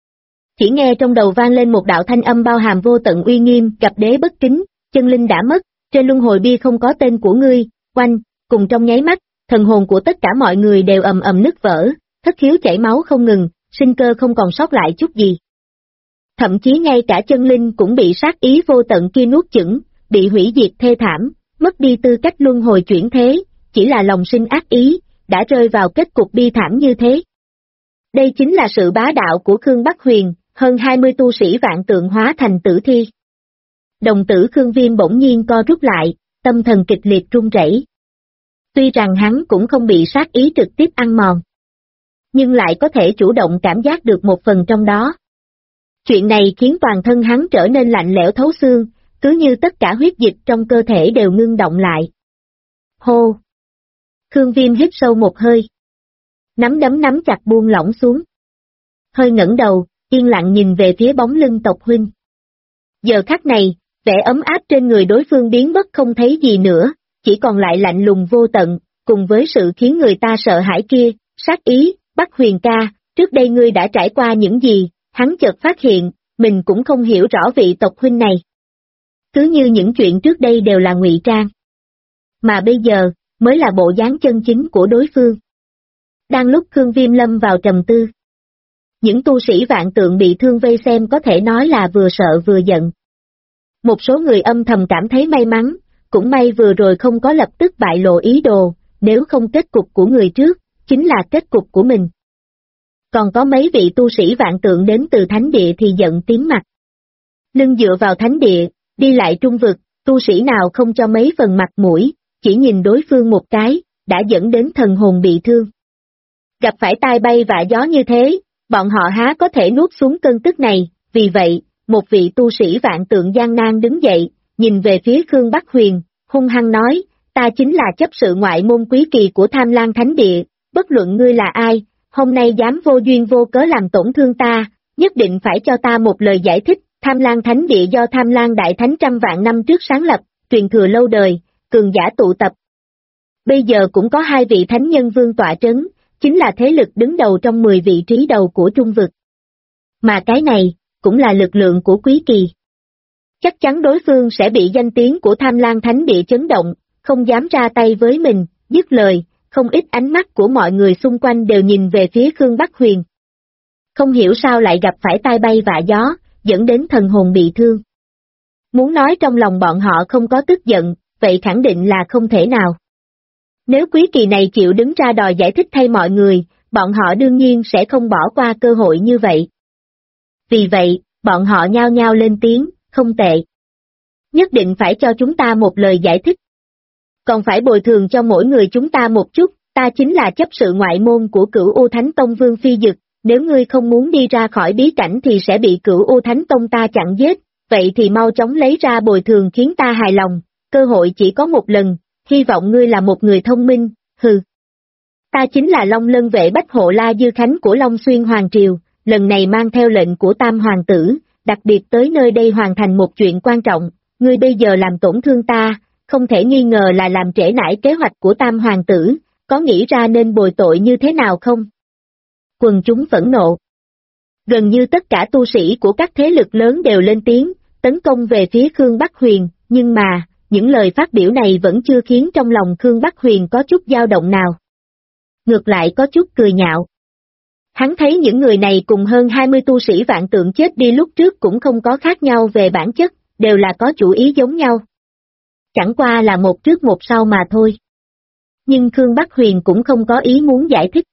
Chỉ nghe trong đầu vang lên một đạo thanh âm bao hàm vô tận uy nghiêm, gặp đế bất kính, chân linh đã mất, trên luân hồi bia không có tên của ngươi, oanh, cùng trong nháy mắt, thần hồn của tất cả mọi người đều ầm ầm nứt vỡ, thất khiếu chảy máu không ngừng, sinh cơ không còn sót lại chút gì. Thậm chí ngay cả chân linh cũng bị sát ý vô tận kia nuốt chửng, bị hủy diệt thê thảm, mất đi tư cách luân hồi chuyển thế, chỉ là lòng sinh ác ý, đã rơi vào kết cục bi thảm như thế. Đây chính là sự bá đạo của Khương Bắc Huyền, hơn 20 tu sĩ vạn tượng hóa thành tử thi. Đồng tử Khương Viêm bỗng nhiên co rút lại, tâm thần kịch liệt run rẩy. Tuy rằng hắn cũng không bị sát ý trực tiếp ăn mòn, nhưng lại có thể chủ động cảm giác được một phần trong đó. Chuyện này khiến toàn thân hắn trở nên lạnh lẽo thấu xương, cứ như tất cả huyết dịch trong cơ thể đều ngưng động lại. Hô! Khương Viêm hít sâu một hơi. Nắm đấm nắm chặt buông lỏng xuống. Hơi ngẩng đầu, yên lặng nhìn về phía bóng lưng tộc huynh. Giờ khắc này, vẻ ấm áp trên người đối phương biến mất không thấy gì nữa, chỉ còn lại lạnh lùng vô tận, cùng với sự khiến người ta sợ hãi kia, sát ý, Bắc Huyền ca, trước đây ngươi đã trải qua những gì, hắn chợt phát hiện, mình cũng không hiểu rõ vị tộc huynh này. Cứ như những chuyện trước đây đều là ngụy trang. Mà bây giờ, mới là bộ dáng chân chính của đối phương. Đang lúc Khương Viêm lâm vào trầm tư. Những tu sĩ vạn tượng bị thương vây xem có thể nói là vừa sợ vừa giận. Một số người âm thầm cảm thấy may mắn, cũng may vừa rồi không có lập tức bại lộ ý đồ, nếu không kết cục của người trước, chính là kết cục của mình. Còn có mấy vị tu sĩ vạn tượng đến từ thánh địa thì giận tím mặt. Lưng dựa vào thánh địa, đi lại trung vực, tu sĩ nào không cho mấy phần mặt mũi, chỉ nhìn đối phương một cái, đã dẫn đến thần hồn bị thương. Gặp phải tai bay vạ gió như thế, bọn họ há có thể nuốt xuống cơn tức này, vì vậy, một vị tu sĩ vạn tượng gian nan đứng dậy, nhìn về phía Khương Bắc Huyền, hung hăng nói, ta chính là chấp sự ngoại môn quý kỳ của Tham Lang Thánh Địa, bất luận ngươi là ai, hôm nay dám vô duyên vô cớ làm tổn thương ta, nhất định phải cho ta một lời giải thích. Tham Lang Thánh Địa do Tham Lang Đại Thánh trăm vạn năm trước sáng lập, truyền thừa lâu đời, cường giả tụ tập. Bây giờ cũng có 2 vị thánh nhân vương tọa trấn, chính là thế lực đứng đầu trong 10 vị trí đầu của trung vực. Mà cái này, cũng là lực lượng của quý kỳ. Chắc chắn đối phương sẽ bị danh tiếng của Tham Lang Thánh Địa chấn động, không dám ra tay với mình, dứt lời, không ít ánh mắt của mọi người xung quanh đều nhìn về phía Khương Bắc Huyền. Không hiểu sao lại gặp phải tai bay vạ gió, dẫn đến thần hồn bị thương. Muốn nói trong lòng bọn họ không có tức giận, vậy khẳng định là không thể nào. Nếu quý kỳ này chịu đứng ra đòi giải thích thay mọi người, bọn họ đương nhiên sẽ không bỏ qua cơ hội như vậy. Vì vậy, bọn họ nhao nhao lên tiếng, không tệ. Nhất định phải cho chúng ta một lời giải thích. Còn phải bồi thường cho mỗi người chúng ta một chút, ta chính là chấp sự ngoại môn của Cửu U Thánh Tông Vương Phi Dực, nếu ngươi không muốn đi ra khỏi bí cảnh thì sẽ bị Cửu U Thánh Tông ta chặn giết, vậy thì mau chóng lấy ra bồi thường khiến ta hài lòng, cơ hội chỉ có một lần, hy vọng ngươi là một người thông minh, hừ. Ta chính là Long Lân Vệ Bách Hộ La Dư Khánh của Long Xuyên Hoàng Triều, lần này mang theo lệnh của Tam Hoàng tử, đặc biệt tới nơi đây hoàn thành một chuyện quan trọng, ngươi bây giờ làm tổn thương ta, không thể nghi ngờ là làm trễ nải kế hoạch của Tam Hoàng tử, có nghĩ ra nên bồi tội như thế nào không? Quần chúng phẫn nộ. Gần như tất cả tu sĩ của các thế lực lớn đều lên tiếng, tấn công về phía Khương Bắc Huyền, nhưng mà, những lời phát biểu này vẫn chưa khiến trong lòng Khương Bắc Huyền có chút dao động nào. Ngược lại có chút cười nhạo. Hắn thấy những người này cùng hơn 20 tu sĩ vạn tượng chết đi lúc trước cũng không có khác nhau về bản chất, đều là có chủ ý giống nhau. Chẳng qua là một trước một sau mà thôi. Nhưng Khương Bắc Huyền cũng không có ý muốn giải thích.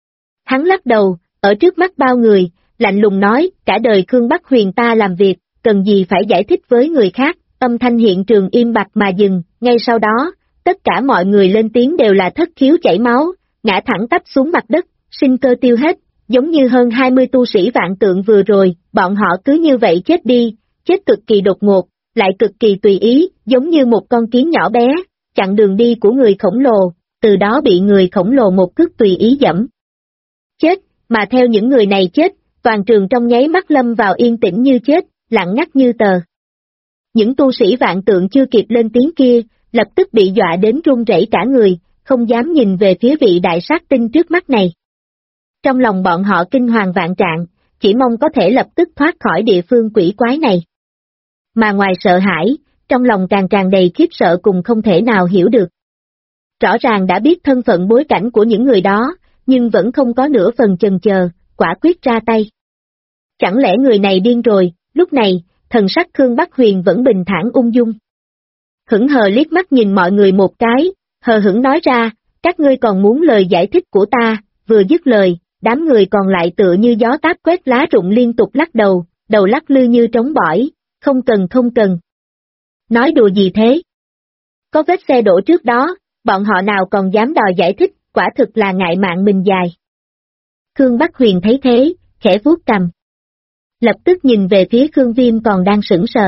Hắn lắc đầu, ở trước mắt bao người, lạnh lùng nói, cả đời Khương Bắc Huyền ta làm việc, cần gì phải giải thích với người khác, âm thanh hiện trường im bặt mà dừng, ngay sau đó, tất cả mọi người lên tiếng đều là thất khiếu chảy máu, ngã thẳng tắp xuống mặt đất, sinh cơ tiêu hết, giống như hơn 20 tu sĩ vạn tượng vừa rồi, bọn họ cứ như vậy chết đi, chết cực kỳ đột ngột, lại cực kỳ tùy ý, giống như một con kiến nhỏ bé, chặn đường đi của người khổng lồ, từ đó bị người khổng lồ một cước tùy ý dẫm. Chết, mà theo những người này chết, toàn trường trong nháy mắt lâm vào yên tĩnh như chết, lặng ngắt như tờ. Những tu sĩ vạn tượng chưa kịp lên tiếng kia, lập tức bị dọa đến run rẩy cả người, không dám nhìn về phía vị đại sát tinh trước mắt này. Trong lòng bọn họ kinh hoàng vạn trạng, chỉ mong có thể lập tức thoát khỏi địa phương quỷ quái này. Mà ngoài sợ hãi, trong lòng càng tràn đầy khiếp sợ cùng không thể nào hiểu được. Rõ ràng đã biết thân phận bối cảnh của những người đó, nhưng vẫn không có nửa phần chần chờ, quả quyết ra tay. Chẳng lẽ người này điên rồi, lúc này, thần sắc Khương Bắc Huyền vẫn bình thản ung dung. Hững hờ liếc mắt nhìn mọi người một cái, hờ hững nói ra, các ngươi còn muốn lời giải thích của ta, vừa dứt lời, đám người còn lại tựa như gió táp quét lá rụng liên tục lắc đầu, đầu lắc lư như trống bỏi, không cần không cần. Nói đùa gì thế? Có vết xe đổ trước đó, bọn họ nào còn dám đòi giải thích, quả thực là ngại mạng mình dài. Khương Bắc Huyền thấy thế, khẽ vuốt cằm. Lập tức nhìn về phía Khương Viêm còn đang sững sờ.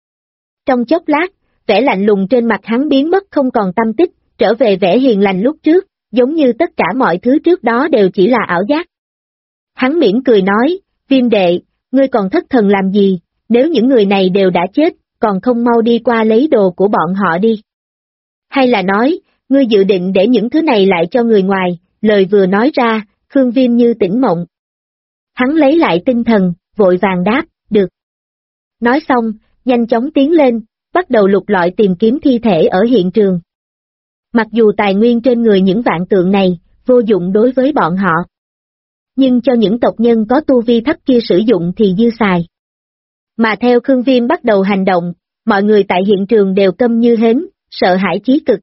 Trong chốc lát, vẻ lạnh lùng trên mặt hắn biến mất không còn tâm tích, trở về vẻ hiền lành lúc trước, giống như tất cả mọi thứ trước đó đều chỉ là ảo giác. Hắn mỉm cười nói, Viêm đệ, ngươi còn thất thần làm gì, nếu những người này đều đã chết, còn không mau đi qua lấy đồ của bọn họ đi. Hay là nói, ngươi dự định để những thứ này lại cho người ngoài, lời vừa nói ra, Khương Viêm như tỉnh mộng. Hắn lấy lại tinh thần, vội vàng đáp, được. Nói xong, nhanh chóng tiến lên, bắt đầu lục lọi tìm kiếm thi thể ở hiện trường. Mặc dù tài nguyên trên người những vạn tượng này, vô dụng đối với bọn họ. Nhưng cho những tộc nhân có tu vi thấp kia sử dụng thì dư xài. Mà theo Khương Viêm bắt đầu hành động, mọi người tại hiện trường đều câm như hến, sợ hãi chí cực.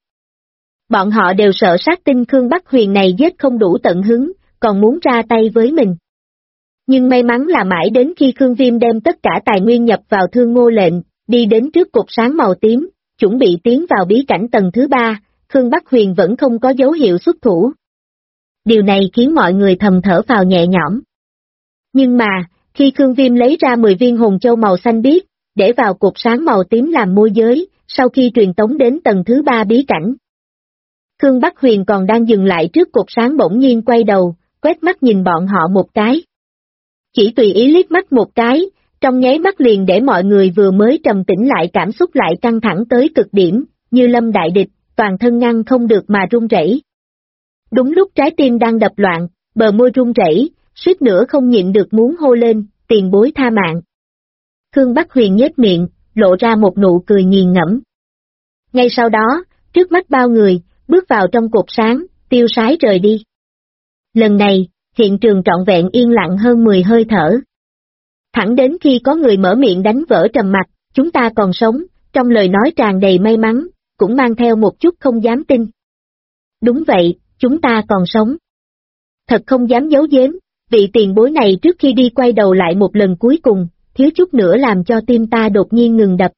Bọn họ đều sợ sát tinh Khương Bắc Huyền này giết không đủ tận hứng, còn muốn ra tay với mình. Nhưng may mắn là mãi đến khi Khương Viêm đem tất cả tài nguyên nhập vào Thương Ngô lệnh, đi đến trước cột sáng màu tím, chuẩn bị tiến vào bí cảnh tầng thứ 3, Khương Bắc Huyền vẫn không có dấu hiệu xuất thủ. Điều này khiến mọi người thầm thở phào nhẹ nhõm. Nhưng mà, khi Khương Viêm lấy ra 10 viên hồn châu màu xanh biếc, để vào cột sáng màu tím làm môi giới, sau khi truyền tống đến tầng thứ 3 bí cảnh. Khương Bắc Huyền còn đang dừng lại trước cột sáng bỗng nhiên quay đầu, quét mắt nhìn bọn họ một cái. Chỉ tùy ý liếc mắt một cái, trong nháy mắt liền để mọi người vừa mới trầm tĩnh lại cảm xúc lại căng thẳng tới cực điểm, như lâm đại địch, toàn thân ngăn không được mà run rẩy. Đúng lúc trái tim đang đập loạn, bờ môi run rẩy, suýt nữa không nhịn được muốn hô lên, tiền bối tha mạng. Khương Bắc Huyền nhếch miệng, lộ ra một nụ cười nghiền ngẫm. Ngay sau đó, trước mắt bao người, bước vào trong cột sáng, tiêu sái rời đi. Lần này, hiện trường trọn vẹn yên lặng hơn 10 hơi thở. Thẳng đến khi có người mở miệng đánh vỡ trầm mặc, chúng ta còn sống, trong lời nói tràn đầy may mắn, cũng mang theo một chút không dám tin. Đúng vậy, chúng ta còn sống. Thật không dám giấu giếm, vị tiền bối này trước khi đi quay đầu lại một lần cuối cùng, thiếu chút nữa làm cho tim ta đột nhiên ngừng đập.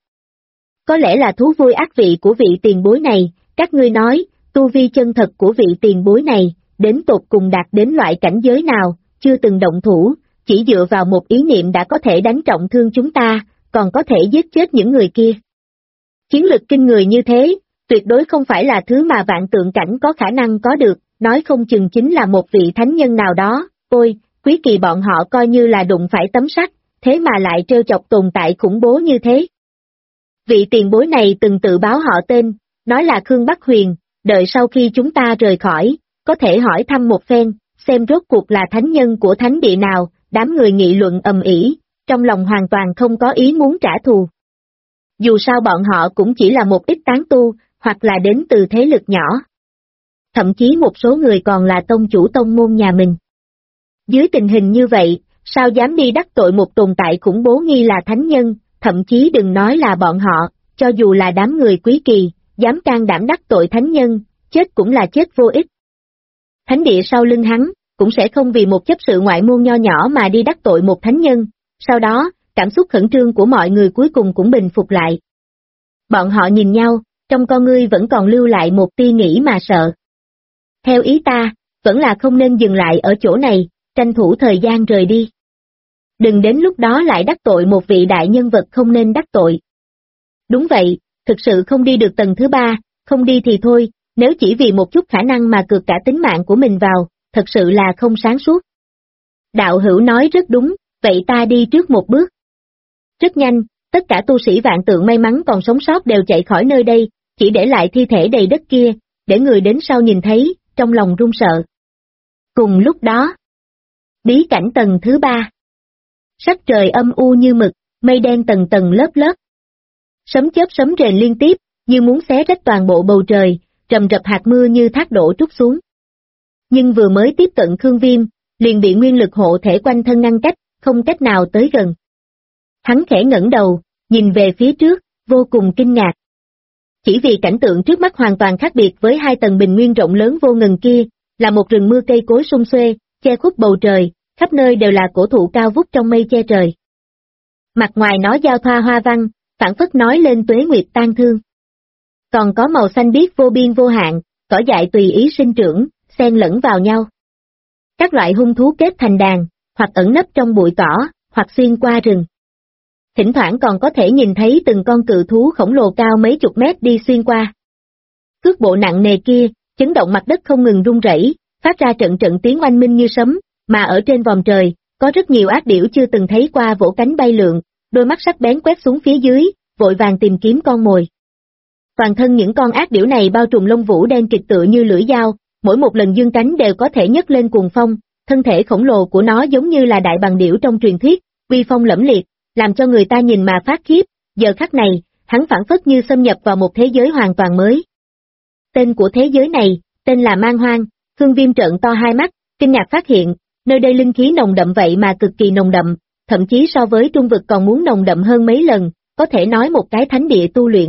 Có lẽ là thú vui ác vị của vị tiền bối này, các ngươi nói, tu vi chân thật của vị tiền bối này, đến tột cùng đạt đến loại cảnh giới nào, chưa từng động thủ, chỉ dựa vào một ý niệm đã có thể đánh trọng thương chúng ta, còn có thể giết chết những người kia. Chiến lực kinh người như thế, tuyệt đối không phải là thứ mà vạn tượng cảnh có khả năng có được, nói không chừng chính là một vị thánh nhân nào đó, ôi, Quý Kỳ bọn họ coi như là đụng phải tấm sắt, thế mà lại trêu chọc tồn tại khủng bố như thế. Vị tiền bối này từng tự báo họ tên, nói là Khương Bắc Huyền, đợi sau khi chúng ta rời khỏi, có thể hỏi thăm một phen, xem rốt cuộc là thánh nhân của thánh địa nào, đám người nghị luận ầm ĩ, trong lòng hoàn toàn không có ý muốn trả thù. Dù sao bọn họ cũng chỉ là một ít tán tu, hoặc là đến từ thế lực nhỏ. Thậm chí một số người còn là tông chủ tông môn nhà mình. Dưới tình hình như vậy, sao dám đi đắc tội một tồn tại khủng bố nghi là thánh nhân, thậm chí đừng nói là bọn họ, cho dù là đám người quý kỳ, dám can đảm đắc tội thánh nhân, chết cũng là chết vô ích. Thánh địa sau lưng hắn, cũng sẽ không vì một chấp sự ngoại môn nho nhỏ mà đi đắc tội một thánh nhân, sau đó, cảm xúc khẩn trương của mọi người cuối cùng cũng bình phục lại. Bọn họ nhìn nhau, trong con ngươi vẫn còn lưu lại một tia nghĩ mà sợ. Theo ý ta, vẫn là không nên dừng lại ở chỗ này, tranh thủ thời gian rời đi. Đừng đến lúc đó lại đắc tội một vị đại nhân vật không nên đắc tội. Đúng vậy, thực sự không đi được tầng thứ 3, không đi thì thôi, nếu chỉ vì một chút khả năng mà cược cả tính mạng của mình vào, thật sự là không sáng suốt. Đạo hữu nói rất đúng, vậy ta đi trước một bước. Rất nhanh, tất cả tu sĩ vạn tượng may mắn còn sống sót đều chạy khỏi nơi đây, chỉ để lại thi thể đầy đất kia, để người đến sau nhìn thấy, trong lòng run sợ. Cùng lúc đó, bí cảnh tầng thứ 3. Sắc trời âm u như mực, mây đen tầng tầng lớp lớp. Sấm chớp sấm rền liên tiếp, như muốn xé rách toàn bộ bầu trời, rầm rập hạt mưa như thác đổ trút xuống. Nhưng vừa mới tiếp cận Khương Viêm, liền bị nguyên lực hộ thể quanh thân ngăn cách, không cách nào tới gần. Hắn khẽ ngẩng đầu, nhìn về phía trước, vô cùng kinh ngạc. Chỉ vì cảnh tượng trước mắt hoàn toàn khác biệt với hai tầng bình nguyên rộng lớn vô ngần kia, là một rừng mưa cây cối sum xuê, che khuất bầu trời, khắp nơi đều là cổ thụ cao vút trong mây che trời. Mặt ngoài nó giao thoa hoa văn, phảng phất nói lên tuế nguyệt tan thương. Còn có màu xanh biếc vô biên vô hạn, cỏ dại tùy ý sinh trưởng, xen lẫn vào nhau. Các loại hung thú kết thành đàn, hoặc ẩn nấp trong bụi cỏ, hoặc xuyên qua rừng. Thỉnh thoảng còn có thể nhìn thấy từng con cự thú khổng lồ cao mấy chục mét đi xuyên qua. Cước bộ nặng nề kia, chấn động mặt đất không ngừng rung rẩy, phát ra trận trận tiếng oanh minh như sấm, mà ở trên vòm trời, có rất nhiều ác điểu chưa từng thấy qua vỗ cánh bay lượn, đôi mắt sắc bén quét xuống phía dưới, vội vàng tìm kiếm con mồi. Toàn thân những con ác điểu này bao trùm lông vũ đen kịt tựa như lưỡi dao, mỗi một lần giương cánh đều có thể nhấc lên cuồng phong, thân thể khổng lồ của nó giống như là đại bàng điểu trong truyền thuyết, uy phong lẫm liệt, làm cho người ta nhìn mà phát khiếp. Giờ khắc này, hắn phảng phất như xâm nhập vào một thế giới hoàn toàn mới. Tên của thế giới này, tên là Man Hoang. Khương Viêm trợn to hai mắt, kinh ngạc phát hiện, nơi đây linh khí nồng đậm vậy mà cực kỳ nồng đậm, thậm chí so với trung vực còn muốn nồng đậm hơn mấy lần, có thể nói một cái thánh địa tu luyện.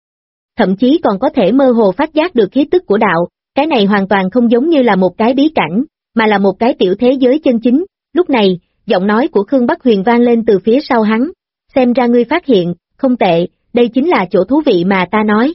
Thậm chí còn có thể mơ hồ phát giác được khí tức của đạo, cái này hoàn toàn không giống như là một cái bí cảnh, mà là một cái tiểu thế giới chân chính. Lúc này, giọng nói của Khương Bắc Huyền vang lên từ phía sau hắn, xem ra ngươi phát hiện, không tệ, đây chính là chỗ thú vị mà ta nói.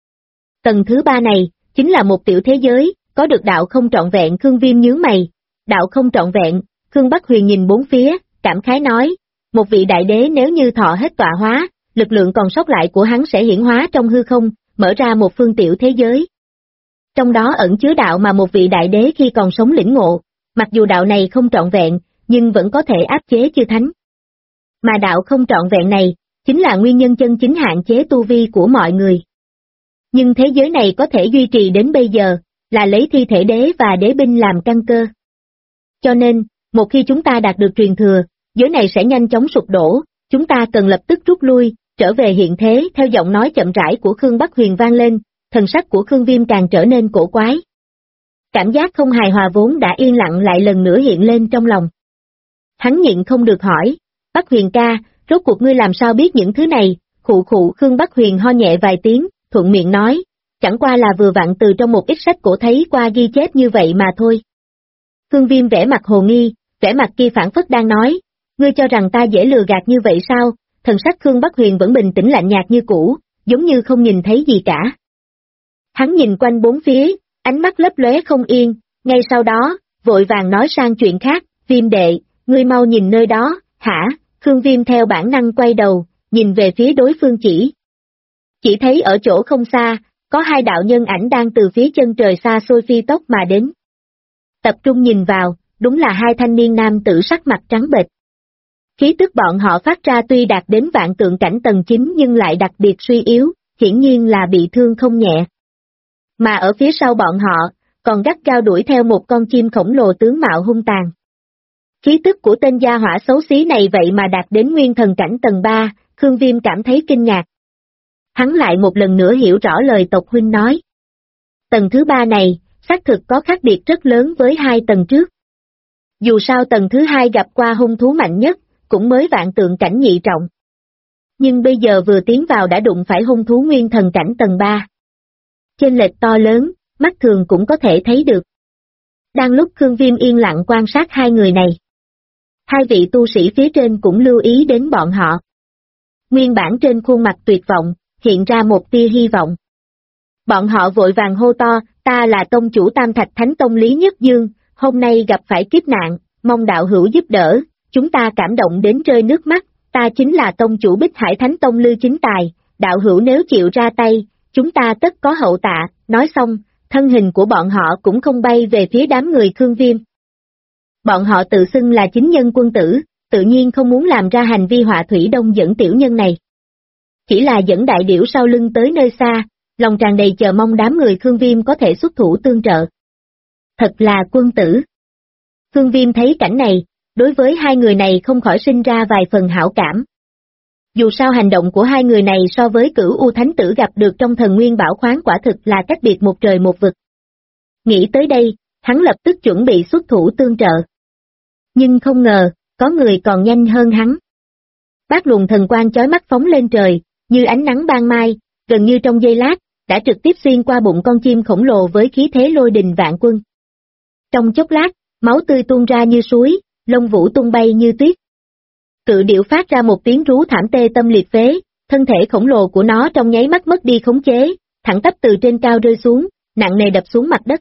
Tầng thứ 3 này, chính là một tiểu thế giới, có được đạo không trọn vẹn. Khương Viêm nhướng mày, đạo không trọn vẹn. Khương Bắc Huyền nhìn bốn phía, cảm khái nói, một vị đại đế nếu như thọ hết tọa hóa, lực lượng còn sót lại của hắn sẽ hiển hóa trong hư không, mở ra một phương tiểu thế giới. Trong đó ẩn chứa đạo mà một vị đại đế khi còn sống lĩnh ngộ, mặc dù đạo này không trọn vẹn, nhưng vẫn có thể áp chế chư thánh. Mà đạo không trọn vẹn này, chính là nguyên nhân chân chính hạn chế tu vi của mọi người. Nhưng thế giới này có thể duy trì đến bây giờ, là lấy thi thể đế và đế binh làm căn cơ. Cho nên, một khi chúng ta đạt được truyền thừa, giới này sẽ nhanh chóng sụp đổ, chúng ta cần lập tức rút lui, trở về hiện thế. Theo giọng nói chậm rãi của Khương Bắc Huyền vang lên, thần sắc của Khương Viêm càng trở nên cổ quái. Cảm giác không hài hòa vốn đã yên lặng lại lần nữa hiện lên trong lòng. Hắn nhịn không được hỏi, Bắc Huyền ca, rốt cuộc ngươi làm sao biết những thứ này? Khụ khụ. Khương Bắc Huyền ho nhẹ vài tiếng, thuận miệng nói, chẳng qua là vừa vặn từ trong một ít sách cổ thấy qua ghi chép như vậy mà thôi. Khương Viêm vẻ mặt hồ nghi, vẻ mặt kia phảng phất đang nói, ngươi cho rằng ta dễ lừa gạt như vậy sao? Thần sắc Khương Bắc Huyền vẫn bình tĩnh lạnh nhạt như cũ, giống như không nhìn thấy gì cả. Hắn nhìn quanh bốn phía, ánh mắt lấp lóe không yên, ngay sau đó, vội vàng nói sang chuyện khác, Viêm đệ, ngươi mau nhìn nơi đó, hả? Khương Viêm theo bản năng quay đầu, nhìn về phía đối phương chỉ thấy ở chỗ không xa, có hai đạo nhân ảnh đang từ phía chân trời xa xôi phi tốc mà đến. Tập trung nhìn vào, đúng là hai thanh niên nam tử sắc mặt trắng bệch. Khí tức bọn họ phát ra tuy đạt đến vạn tượng cảnh tầng 9 nhưng lại đặc biệt suy yếu, hiển nhiên là bị thương không nhẹ. Mà ở phía sau bọn họ, còn gắt gao đuổi theo một con chim khổng lồ tướng mạo hung tàn. Khí tức của tên gia hỏa xấu xí này vậy mà đạt đến nguyên thần cảnh tầng 3, Khương Viêm cảm thấy kinh ngạc. Hắn lại một lần nữa hiểu rõ lời tộc huynh nói. Tầng thứ 3 này, xác thực có khác biệt rất lớn với hai tầng trước. Dù sao tầng thứ 2 gặp qua hung thú mạnh nhất, cũng mới vạn tượng cảnh nhị trọng. Nhưng bây giờ vừa tiến vào đã đụng phải hung thú nguyên thần cảnh tầng 3. Chênh lệch to lớn, mắt thường cũng có thể thấy được. Đang lúc Khương Viêm yên lặng quan sát hai người này. Hai vị tu sĩ phía trên cũng lưu ý đến bọn họ. Nguyên bản trên khuôn mặt tuyệt vọng, hiện ra một tia hy vọng. Bọn họ vội vàng hô to, ta là tông chủ Tam Thạch Thánh Tông Lý Nhất Dương, hôm nay gặp phải kiếp nạn, mong đạo hữu giúp đỡ, chúng ta cảm động đến rơi nước mắt, ta chính là tông chủ Bích Hải Thánh Tông Lư Chính Tài, đạo hữu nếu chịu ra tay, chúng ta tất có hậu tạ, nói xong, thân hình của bọn họ cũng không bay về phía đám người Khương Viêm. Bọn họ tự xưng là chính nhân quân tử, tự nhiên không muốn làm ra hành vi họa thủy đông dẫn tiểu nhân này. Chỉ là dẫn đại điểu sau lưng tới nơi xa, lòng tràn đầy chờ mong đám người Khương Viêm có thể xuất thủ tương trợ. Thật là quân tử. Khương Viêm thấy cảnh này, đối với hai người này không khỏi sinh ra vài phần hảo cảm. Dù sao hành động của hai người này so với Cửu U Thánh Tử gặp được trong thần nguyên bảo khoáng quả thực là cách biệt một trời một vực. Nghĩ tới đây, hắn lập tức chuẩn bị xuất thủ tương trợ. Nhưng không ngờ, có người còn nhanh hơn hắn. Bát luồng thần quang chói mắt phóng lên trời, như ánh nắng ban mai, gần như trong giây lát, đã trực tiếp xuyên qua bụng con chim khổng lồ với khí thế lôi đình vạn quân. Trong chốc lát, máu tươi tuôn ra như suối, lông vũ tung bay như tuyết. Cự điểu phát ra một tiếng rú thảm tê tâm liệt phế, thân thể khổng lồ của nó trong nháy mắt mất đi khống chế, thẳng tắp từ trên cao rơi xuống, nặng nề đập xuống mặt đất.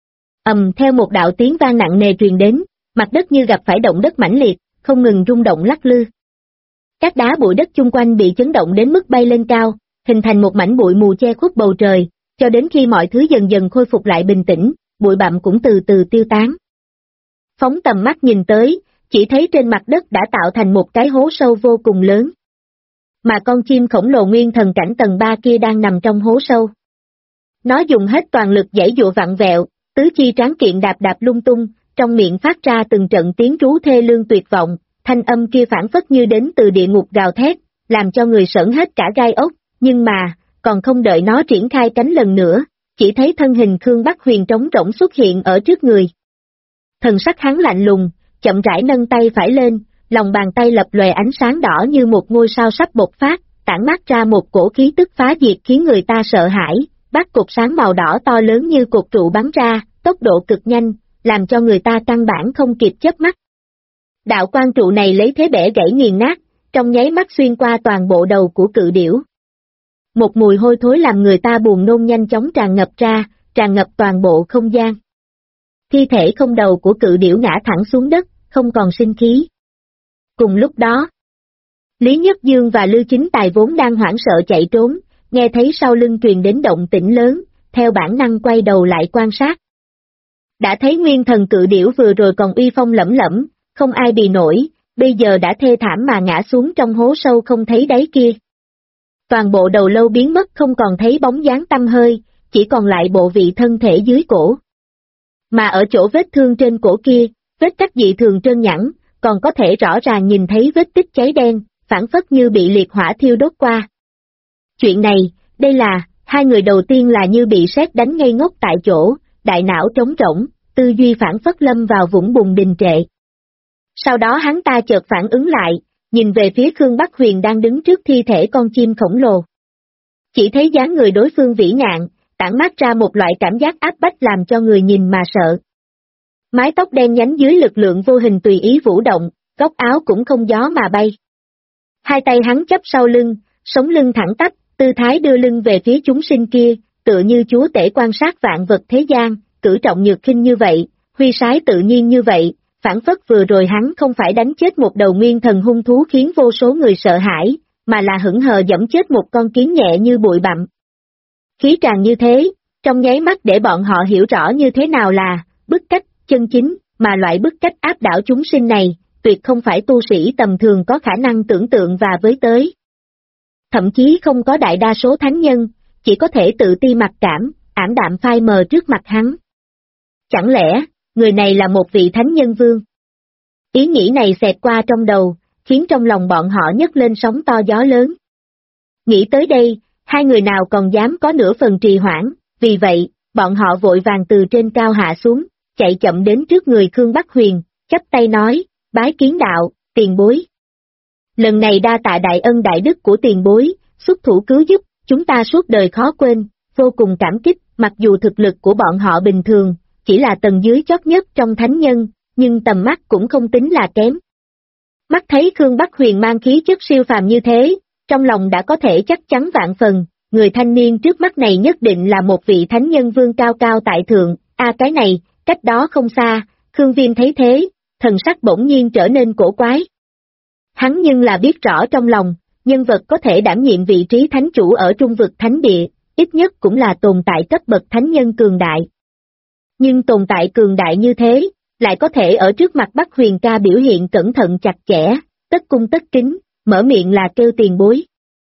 Theo một đạo tiếng vang nặng nề truyền đến, mặt đất như gặp phải động đất mãnh liệt, không ngừng rung động lắc lư. Các đá bụi đất chung quanh bị chấn động đến mức bay lên cao, hình thành một mảnh bụi mù che khuất bầu trời, cho đến khi mọi thứ dần dần khôi phục lại bình tĩnh, bụi bặm cũng từ từ tiêu tán. Phóng tầm mắt nhìn tới, chỉ thấy trên mặt đất đã tạo thành một cái hố sâu vô cùng lớn. Mà con chim khổng lồ nguyên thần cảnh tầng 3 kia đang nằm trong hố sâu. Nó dùng hết toàn lực giãy giụa vặn vẹo, tứ chi tráng kiện đạp đạp lung tung, trong miệng phát ra từng trận tiếng rú thê lương tuyệt vọng, thanh âm kia phảng phất như đến từ địa ngục gào thét, làm cho người sởn hết cả gai ốc, nhưng mà, còn không đợi nó triển khai cánh lần nữa, chỉ thấy thân hình Khương Bắc Huyền trống rỗng xuất hiện ở trước người. Thần sắc hắn lạnh lùng, chậm rãi nâng tay phải lên, lòng bàn tay lập lòe ánh sáng đỏ như một ngôi sao sắp bộc phát, tản mát ra một cổ khí tức phá diệt khiến người ta sợ hãi, bát cột sáng màu đỏ to lớn như cột trụ bắn ra, tốc độ cực nhanh, làm cho người ta căn bản không kịp chớp mắt. Đạo quang trụ này lấy thế bẻ gãy nghiền nát, trong nháy mắt xuyên qua toàn bộ đầu của cự điểu. Một mùi hôi thối làm người ta buồn nôn nhanh chóng tràn ngập ra, tràn ngập toàn bộ không gian. Thi thể không đầu của cự điểu ngã thẳng xuống đất, không còn sinh khí. Cùng lúc đó, Lý Nhất Dương và Lư Chính Tài vốn đang hoảng sợ chạy trốn, nghe thấy sau lưng truyền đến động tĩnh lớn, theo bản năng quay đầu lại quan sát. Đã thấy nguyên thần cự điểu vừa rồi còn uy phong lẫm lẫm, không ai bì nổi, bây giờ đã thê thảm mà ngã xuống trong hố sâu không thấy đáy kia. Toàn bộ đầu lâu biến mất không còn thấy bóng dáng tăm hơi, chỉ còn lại bộ vị thân thể dưới cổ. Mà ở chỗ vết thương trên cổ kia, vết cắt dị thường trơn nhẵn, còn có thể rõ ràng nhìn thấy vết tích cháy đen, phản phất như bị liệt hỏa thiêu đốt qua. Chuyện này, đây là, hai người đầu tiên là như bị sét đánh ngây ngốc tại chỗ, đại não trống rỗng, tư duy phản phất lâm vào vũng bùn đình trệ. Sau đó hắn ta chợt phản ứng lại, nhìn về phía Khương Bắc Huyền đang đứng trước thi thể con chim khổng lồ. Chỉ thấy dáng người đối phương vĩ ngạn, tản mát ra một loại cảm giác áp bách làm cho người nhìn mà sợ. Mái tóc đen nhánh dưới lực lượng vô hình tùy ý vũ động, góc áo cũng không gió mà bay. Hai tay hắn chắp sau lưng, sống lưng thẳng tắp, tư thái đưa lưng về phía chúng sinh kia, tựa như chúa tể quan sát vạn vật thế gian, cử trọng nhược khinh như vậy, huy sái tự nhiên như vậy, phản phất vừa rồi hắn không phải đánh chết một đầu nguyên thần hung thú khiến vô số người sợ hãi, mà là hững hờ dẫm chết một con kiến nhẹ như bụi bặm. Khí tràn như thế, trong nháy mắt để bọn họ hiểu rõ như thế nào là bức cách chân chính, mà loại bức cách áp đảo chúng sinh này, tuyệt tuyệt không phải tu sĩ tầm thường có khả năng tưởng tượng và với tới. Thậm chí không có đại đa số thánh nhân, chỉ có thể tự ti mặc cảm, ảm đạm phai mờ trước mặt hắn. Chẳng lẽ, người này là một vị thánh nhân vương? Ý nghĩ này xẹt qua trong đầu, khiến trong lòng bọn họ nhấc lên sóng to gió lớn. Nghĩ tới đây, hai người nào còn dám có nửa phần trì hoãn, vì vậy, bọn họ vội vàng từ trên cao hạ xuống, chạy chậm đến trước người Khương Bắc Huyền, chắp tay nói, bái kiến đạo, tiền bối. Lần này đa tạ đại ân đại đức của tiền bối, xuất thủ cứu giúp, chúng ta suốt đời khó quên, vô cùng cảm kích, mặc dù thực lực của bọn họ bình thường, chỉ là tầng dưới chót nhất trong thánh nhân, nhưng tầm mắt cũng không tính là kém. Mắt thấy Khương Bắc Huyền mang khí chất siêu phàm như thế, trong lòng đã có thể chắc chắn vạn phần, người thanh niên trước mắt này nhất định là một vị thánh nhân vương cao cao tại thượng, cái này, cách đó không xa, Khương Viêm thấy thế, thần sắc bỗng nhiên trở nên cổ quái. Hắn nhưng là biết rõ trong lòng, nhân vật có thể đảm nhiệm vị trí thánh chủ ở trung vực thánh địa, ít nhất cũng là tồn tại cấp bậc thánh nhân cường đại. Nhưng tồn tại cường đại như thế, lại có thể ở trước mặt Bắc Huyền ca biểu hiện cẩn thận chặt chẽ, tất cung tất kính, mở miệng là kêu tiền bối.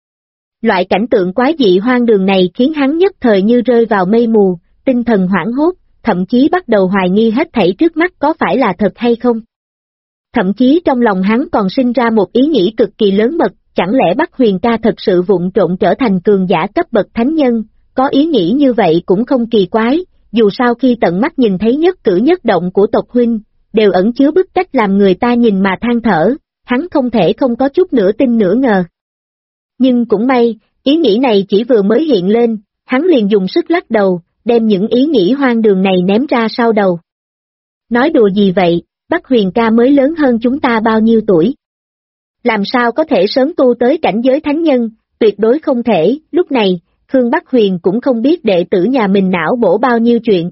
Loại cảnh tượng quái dị hoang đường này khiến hắn nhất thời như rơi vào mây mù, tinh thần hoảng hốt, thậm chí bắt đầu hoài nghi hết thảy trước mắt có phải là thật hay không. Thậm chí trong lòng hắn còn sinh ra một ý nghĩ cực kỳ lớn mật, chẳng lẽ Bắc Huyền ca thật sự vụng trộn trở thành cường giả cấp bậc thánh nhân, có ý nghĩ như vậy cũng không kỳ quái, dù sao khi tận mắt nhìn thấy nhất cử nhất động của tộc huynh, đều ẩn chứa bức cách làm người ta nhìn mà than thở, hắn không thể không có chút nửa tin nửa ngờ. Nhưng cũng may, ý nghĩ này chỉ vừa mới hiện lên, hắn liền dùng sức lắc đầu, đem những ý nghĩ hoang đường này ném ra sau đầu. Nói đùa gì vậy, Bắc Huyền ca mới lớn hơn chúng ta bao nhiêu tuổi? Làm sao có thể sớm tu tới cảnh giới thánh nhân, tuyệt đối không thể, lúc này, Khương Bắc Huyền cũng không biết đệ tử nhà mình não bổ bao nhiêu chuyện.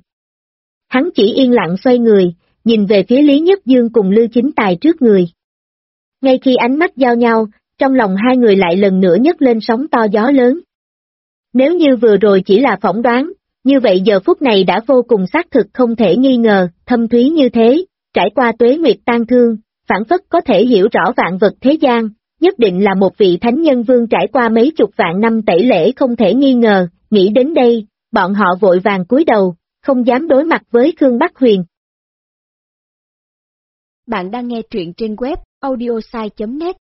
Hắn chỉ yên lặng xoay người, nhìn về phía Lý Nhất Dương cùng Lưu Chính Tài trước người. Ngay khi ánh mắt giao nhau, trong lòng hai người lại lần nữa nhấc lên sóng to gió lớn. Nếu như vừa rồi chỉ là phỏng đoán, như vậy giờ phút này đã vô cùng xác thực không thể nghi ngờ, thâm thúy như thế, trải qua tuế nguyệt tan thương, phản phất có thể hiểu rõ vạn vật thế gian, nhất định là một vị thánh nhân vương trải qua mấy chục vạn năm tẩy lễ không thể nghi ngờ, nghĩ đến đây, bọn họ vội vàng cúi đầu, không dám đối mặt với Khương Bắc Huyền. Bạn đang nghe truyện trên web audiosai.net.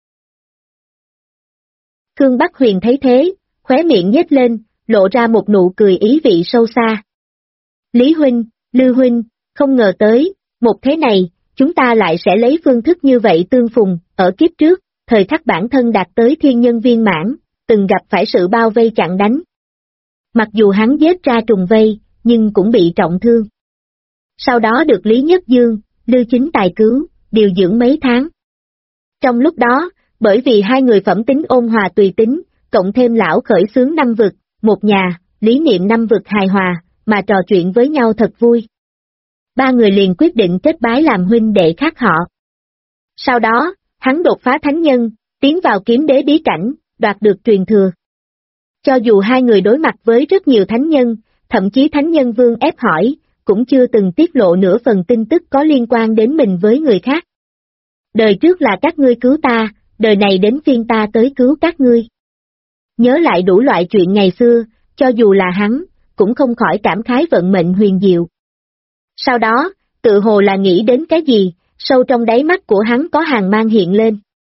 Khương Bắc Huyền thấy thế, khóe miệng nhếch lên, lộ ra một nụ cười ý vị sâu xa. Lý huynh, Lưu huynh, không ngờ tới, một thế này, chúng ta lại sẽ lấy phương thức như vậy tương phùng, ở kiếp trước, thời khắc bản thân đạt tới thiên nhân viên mãn, từng gặp phải sự bao vây chặn đánh. Mặc dù hắn giết ra trùng vây, nhưng cũng bị trọng thương. Sau đó được Lý Nhất Dương, Lưu Chính Tài cứu, điều dưỡng mấy tháng. Trong lúc đó, bởi vì hai người phẩm tính ôn hòa tùy tính, cộng thêm lão khởi xướng năm vực, một nhà, lý niệm năm vực hài hòa, mà trò chuyện với nhau thật vui. Ba người liền quyết định kết bái làm huynh đệ khác họ. Sau đó, hắn đột phá thánh nhân, tiến vào kiếm đế bí cảnh, đoạt được truyền thừa. Cho dù hai người đối mặt với rất nhiều thánh nhân, thậm chí thánh nhân vương ép hỏi, cũng chưa từng tiết lộ nửa phần tin tức có liên quan đến mình với người khác. Đời trước là các ngươi cứu ta, đời này đến phiên ta tới cứu các ngươi. Nhớ lại đủ loại chuyện ngày xưa, cho dù là hắn, cũng không khỏi cảm khái vận mệnh huyền diệu. Sau đó, tự hồ là nghĩ đến cái gì, sâu trong đáy mắt của hắn có hàng mang hiện lên.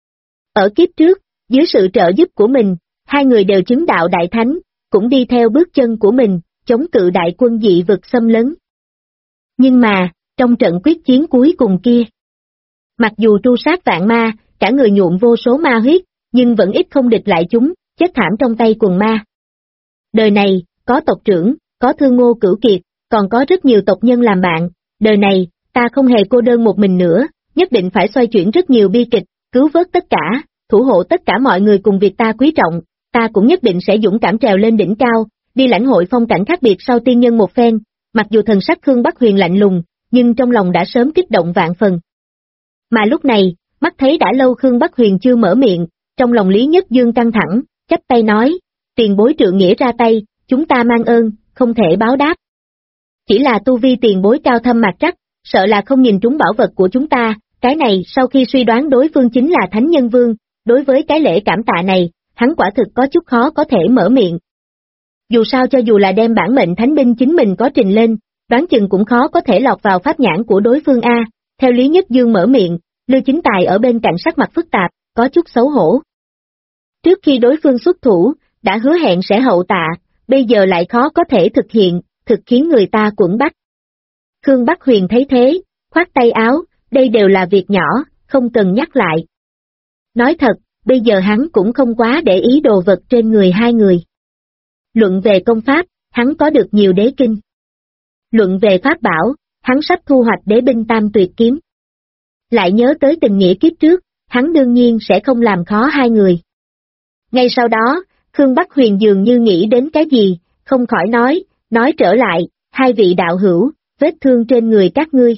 Ở kiếp trước, dưới sự trợ giúp của mình, hai người đều chứng đạo đại thánh, cũng đi theo bước chân của mình, chống cự đại quân dị vực xâm lấn. Nhưng mà, trong trận quyết chiến cuối cùng kia, mặc dù tru sát vạn ma, cả người nhuộm vô số ma huyết, nhưng vẫn ít không địch lại chúng, chết thảm trong tay quần ma. Đời này, có tộc trưởng, có Thương Ngô Cửu Kiệt, còn có rất nhiều tộc nhân làm bạn, đời này, ta không hề cô đơn một mình nữa, nhất định phải xoay chuyển rất nhiều bi kịch, cứu vớt tất cả, thủ hộ tất cả mọi người cùng việc ta quý trọng, ta cũng nhất định sẽ dũng cảm trèo lên đỉnh cao, đi lãnh hội phong cảnh khác biệt sau tiên nhân một phen, mặc dù thần sắc Khương Bắc Huyền lạnh lùng, nhưng trong lòng đã sớm kích động vạn phần. Mà lúc này, mắt thấy đã lâu Khương Bắc Huyền chưa mở miệng, trong lòng Lý Nhất Dương căng thẳng, chắp tay nói, tiền bối trượng nghĩa ra tay, chúng ta mang ơn, không thể báo đáp. Chỉ là tu vi tiền bối cao thâm mạc trắc, sợ là không nhìn trúng bảo vật của chúng ta, Cái này sau khi suy đoán đối phương chính là Thánh Nhân Vương, đối với cái lễ cảm tạ này, hắn quả thực có chút khó có thể mở miệng. Dù sao cho dù là đem bản mệnh thánh binh chính mình có trình lên, đoán chừng cũng khó có thể lọt vào pháp nhãn của đối phương A. Theo Lý Nhất Dương mở miệng, Lưu Chính Tài ở bên cạnh sắc mặt phức tạp, có chút xấu hổ. Trước khi đối phương xuất thủ, đã hứa hẹn sẽ hậu tạ, bây giờ lại khó có thể thực hiện, thực khiến người ta quẫn bách. Khương Bắc Huyền thấy thế, khoát tay áo, đây đều là việc nhỏ, không cần nhắc lại. Nói thật, bây giờ hắn cũng không quá để ý đồ vật trên người hai người. Luận về công pháp, hắn có được nhiều đế kinh. Luận về pháp bảo, hắn sắp thu hoạch đế binh tam tuyệt kiếm. Lại nhớ tới tình nghĩa kiếp trước, hắn đương nhiên sẽ không làm khó hai người. Ngay sau đó, Khương Bắc Huyền dường như nghĩ đến cái gì, không khỏi nói trở lại, hai vị đạo hữu, vết thương trên người các ngươi.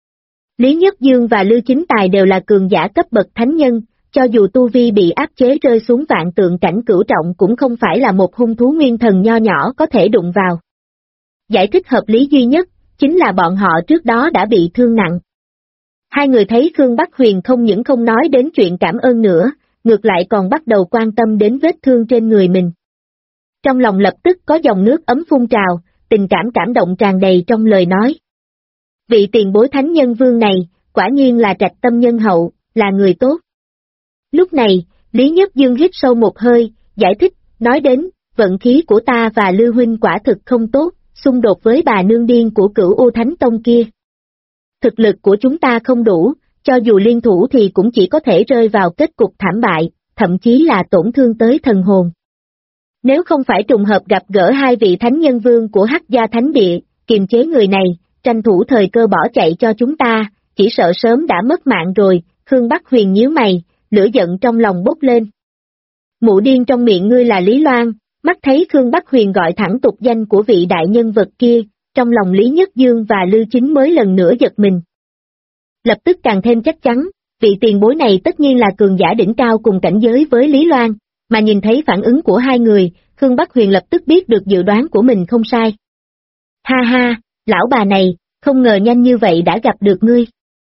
Lý Nhất Dương và Lưu Chính Tài đều là cường giả cấp bậc thánh nhân, cho dù tu vi bị áp chế rơi xuống vạn tượng cảnh cửu trọng cũng không phải là một hung thú nguyên thần nho nhỏ có thể đụng vào. Giải thích hợp lý duy nhất, chính là bọn họ trước đó đã bị thương nặng. Hai người thấy Khương Bắc Huyền không những không nói đến chuyện cảm ơn nữa, ngược lại còn bắt đầu quan tâm đến vết thương trên người mình. Trong lòng lập tức có dòng nước ấm phun trào, tình cảm cảm động tràn đầy trong lời nói. Vị tiền bối Thánh Nhân Vương này, quả nhiên là trạch tâm nhân hậu, là người tốt. Lúc này, Lý Nhất Dương hít sâu một hơi, giải thích, nói đến, vận khí của ta và Lưu Huynh quả thực không tốt, xung đột với bà nương điên của Cửu U Thánh Tông kia. Thực lực của chúng ta không đủ, cho dù liên thủ thì cũng chỉ có thể rơi vào kết cục thảm bại, thậm chí là tổn thương tới thần hồn. Nếu không phải trùng hợp gặp gỡ hai vị Thánh Nhân Vương của Hắc Gia Thánh Địa, kiềm chế người này, tranh thủ thời cơ bỏ chạy cho chúng ta, chỉ sợ sớm đã mất mạng rồi. Khương Bắc Huyền nhíu mày, lửa giận trong lòng bốc lên. Mụ điên trong miệng ngươi là Lý Loan, mắt thấy Khương Bắc Huyền gọi thẳng tục danh của vị đại nhân vật kia, trong lòng Lý Nhất Dương và Lưu Chính mới lần nữa giật mình. Lập tức càng thêm chắc chắn, vị tiền bối này tất nhiên là cường giả đỉnh cao cùng cảnh giới với Lý Loan, mà nhìn thấy phản ứng của hai người, Khương Bắc Huyền lập tức biết được dự đoán của mình không sai. Ha ha, lão bà này, không ngờ nhanh như vậy đã gặp được ngươi.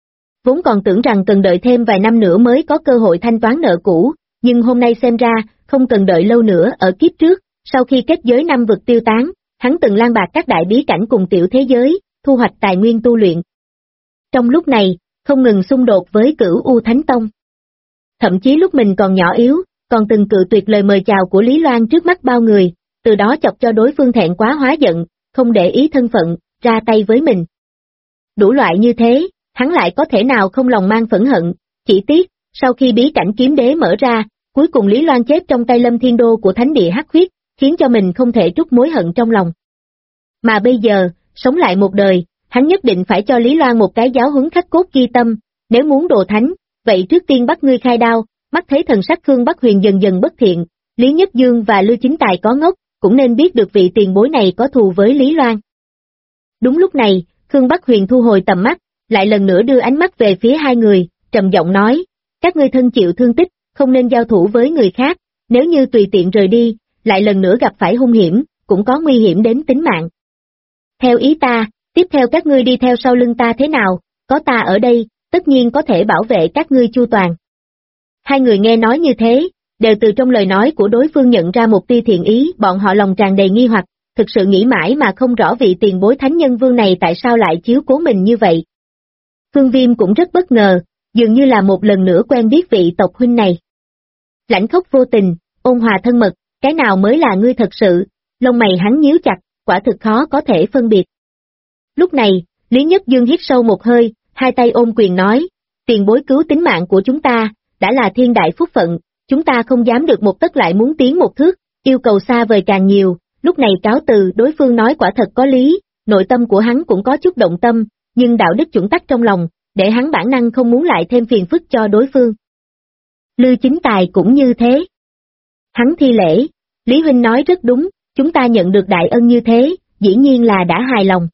Vốn còn tưởng rằng cần đợi thêm vài năm nữa mới có cơ hội thanh toán nợ cũ, nhưng hôm nay xem ra, không cần đợi lâu nữa. Ở kiếp trước, sau khi kết giới năm vực tiêu tán, hắn từng lang bạc các đại bí cảnh cùng tiểu thế giới, thu hoạch tài nguyên tu luyện. Trong lúc này, không ngừng xung đột với Cửu U Thánh Tông. Thậm chí lúc mình còn nhỏ yếu, còn từng cự tuyệt lời mời chào của Lý Loan trước mắt bao người, từ đó chọc cho đối phương thẹn quá hóa giận, không để ý thân phận, ra tay với mình. Đủ loại như thế, hắn lại có thể nào không lòng mang phẫn hận, chỉ tiếc, sau khi bí cảnh kiếm đế mở ra, cuối cùng Lý Loan chết trong tay Lâm Thiên Đô của Thánh Địa Hắc Huyết, khiến cho mình không thể trút mối hận trong lòng. Mà bây giờ, sống lại một đời, hắn nhất định phải cho Lý Loan một cái giáo huấn khắc cốt ghi tâm, nếu muốn đồ thánh, vậy trước tiên bắt ngươi khai đao. Mắt thấy thần sắc Khương Bắc Huyền dần dần bất thiện, Lý Nhất Dương và Lưu Chính Tài có ngốc, cũng nên biết được vị tiền bối này có thù với Lý Loan. Đúng lúc này, Khương Bắc Huyền thu hồi tầm mắt, lại lần nữa đưa ánh mắt về phía hai người, trầm giọng nói, các ngươi thân chịu thương tích, không nên giao thủ với người khác, nếu như tùy tiện rời đi, lại lần nữa gặp phải hung hiểm, cũng có nguy hiểm đến tính mạng. Theo ý ta, tiếp theo các ngươi đi theo sau lưng ta thế nào, có ta ở đây, tất nhiên có thể bảo vệ các ngươi chu toàn. Hai người nghe nói như thế, đều từ trong lời nói của đối phương nhận ra một tia thiện ý, bọn họ lòng tràn đầy nghi hoặc, thực sự nghĩ mãi mà không rõ vị tiền bối Thánh Nhân Vương này tại sao lại chiếu cố mình như vậy. Phương Viêm cũng rất bất ngờ, dường như là một lần nữa quen biết vị tộc huynh này. Lãnh khốc vô tình, ôn hòa thân mật, cái nào mới là ngươi thật sự, lông mày hắn nhíu chặt, quả thực khó có thể phân biệt. Lúc này, Lý Nhất Dương hít sâu một hơi, hai tay ôm quyền nói, tiền bối cứu tính mạng của chúng ta, đã là thiên đại phúc phận, chúng ta không dám được một tấc lại muốn tiến một thước, yêu cầu xa vời càng nhiều. Lúc này cáo từ, đối phương nói quả thật có lý, nội tâm của hắn cũng có chút động tâm, nhưng đạo đức chuẩn tắc trong lòng, để hắn bản năng không muốn lại thêm phiền phức cho đối phương. Lưu Chính Tài cũng như thế. Hắn thi lễ, Lý Huynh nói rất đúng, chúng ta nhận được đại ân như thế, dĩ nhiên là đã hài lòng.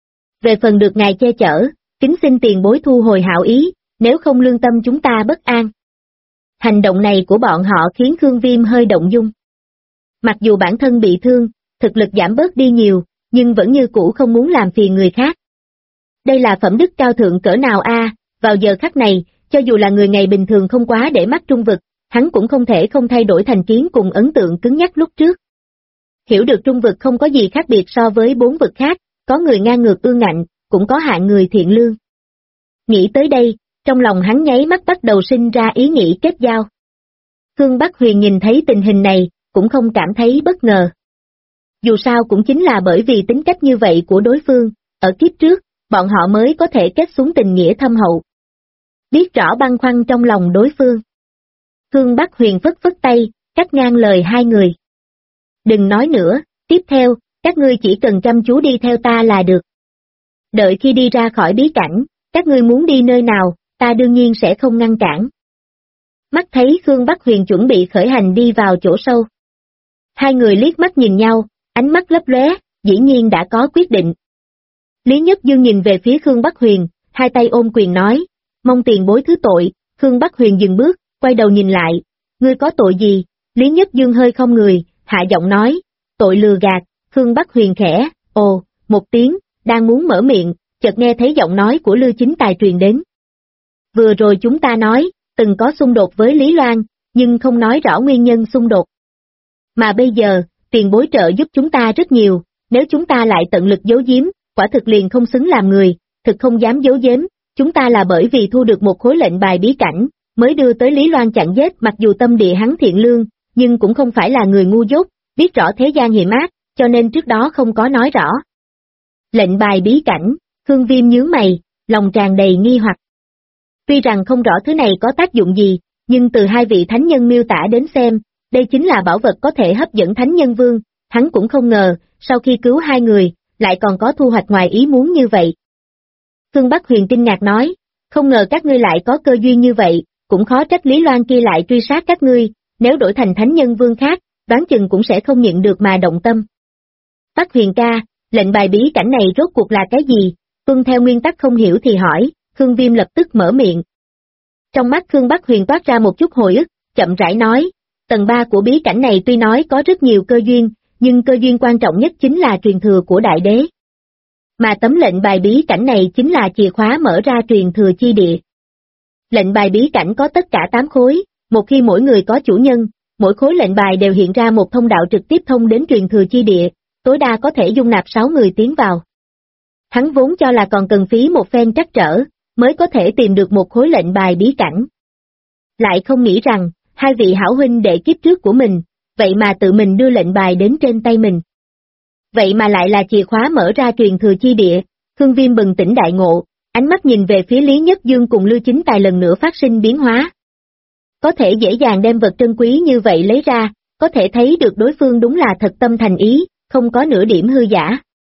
Về phần được ngài che chở, kính xin tiền bối thu hồi hảo ý, nếu không lương tâm chúng ta bất an. Hành động này của bọn họ khiến Khương Viêm hơi động dung. Mặc dù bản thân bị thương, thực lực giảm bớt đi nhiều, nhưng vẫn như cũ không muốn làm phiền người khác. Đây là phẩm đức cao thượng cỡ nào a, vào giờ khắc này, cho dù là người ngày bình thường không quá để mắt trung vực, hắn cũng không thể không thay đổi thành kiến cùng ấn tượng cứng nhắc lúc trước. Hiểu được trung vực không có gì khác biệt so với 4 vực khác, có người ngang ngược ương ngạnh, cũng có hạng người thiện lương. Nghĩ tới đây, trong lòng hắn nháy mắt bắt đầu sinh ra ý nghĩ kết giao. Khương Bắc Huyền nhìn thấy tình hình này, cũng không cảm thấy bất ngờ. Dù sao cũng chính là bởi vì tính cách như vậy của đối phương, ở kiếp trước, bọn họ mới có thể kết xuống tình nghĩa thâm hậu. Biết rõ băn khoăn trong lòng đối phương. Khương Bắc Huyền phất phất tay, cắt ngang lời hai người. Đừng nói nữa, tiếp theo, các ngươi chỉ cần chăm chú đi theo ta là được. Đợi khi đi ra khỏi bí cảnh, các ngươi muốn đi nơi nào, ta đương nhiên sẽ không ngăn cản. Mắt thấy Khương Bắc Huyền chuẩn bị khởi hành đi vào chỗ sâu. Hai người liếc mắt nhìn nhau, ánh mắt lấp lóe, dĩ nhiên đã có quyết định. Lý Nhất Dương nhìn về phía Khương Bắc Huyền, hai tay ôm quyền nói, mong tiền bối thứ tội. Khương Bắc Huyền dừng bước, quay đầu nhìn lại, ngươi có tội gì? Lý Nhất Dương hơi không người, hạ giọng nói, tội lừa gạt. Khương Bắc Huyền khẽ, ồ, một tiếng, đang muốn mở miệng, chợt nghe thấy giọng nói của Lưu Chính Tài truyền đến. Vừa rồi chúng ta nói, từng có xung đột với Lý Loan, nhưng không nói rõ nguyên nhân xung đột. Mà bây giờ, tiền bối trợ giúp chúng ta rất nhiều, nếu chúng ta lại tận lực giấu giếm, quả thực liền không xứng làm người, thực không dám giấu giếm, chúng ta là bởi vì thu được một khối lệnh bài bí cảnh, mới đưa tới Lý Loan chặn giết. Mặc dù tâm địa hắn thiện lương, nhưng cũng không phải là người ngu dốt, biết rõ thế gian hiểm ác, cho nên trước đó không có nói rõ. Lệnh bài bí cảnh, Khương Viêm nhướng mày, lòng tràn đầy nghi hoặc. Tuy rằng không rõ thứ này có tác dụng gì, nhưng từ hai vị thánh nhân miêu tả đến xem, đây chính là bảo vật có thể hấp dẫn thánh nhân vương, hắn cũng không ngờ, sau khi cứu hai người, lại còn có thu hoạch ngoài ý muốn như vậy. Khương Bắc Huyền kinh ngạc nói, không ngờ các ngươi lại có cơ duyên như vậy, cũng khó trách Lý Loan kia lại truy sát các ngươi, nếu đổi thành thánh nhân vương khác, đoán chừng cũng sẽ không nhận được mà động tâm. Bắc Huyền ca, lệnh bài bí cảnh này rốt cuộc là cái gì? Tuân theo nguyên tắc không hiểu thì hỏi, Khương Viêm lập tức mở miệng. Trong mắt Khương Bắc Huyền toát ra một chút hồi ức, chậm rãi nói, tầng 3 của bí cảnh này tuy nói có rất nhiều cơ duyên, nhưng cơ duyên quan trọng nhất chính là truyền thừa của đại đế. Mà tấm lệnh bài bí cảnh này chính là chìa khóa mở ra truyền thừa chi địa. Lệnh bài bí cảnh có tất cả 8 khối, một khi mỗi người có chủ nhân, mỗi khối lệnh bài đều hiện ra một thông đạo trực tiếp thông đến truyền thừa chi địa, tối đa có thể dung nạp 6 người tiến vào. Hắn vốn cho là còn cần phí một phen trắc trở, mới có thể tìm được một khối lệnh bài bí cảnh. Lại không nghĩ rằng, hai vị hảo huynh đệ kiếp trước của mình, vậy mà tự mình đưa lệnh bài đến trên tay mình. Vậy mà lại là chìa khóa mở ra truyền thừa chi địa. Khương Viêm bừng tỉnh đại ngộ, ánh mắt nhìn về phía Lý Nhất Dương cùng Lưu Chính Tài lần nữa phát sinh biến hóa. Có thể dễ dàng đem vật trân quý như vậy lấy ra, có thể thấy được đối phương đúng là thật tâm thành ý, không có nửa điểm hư giả.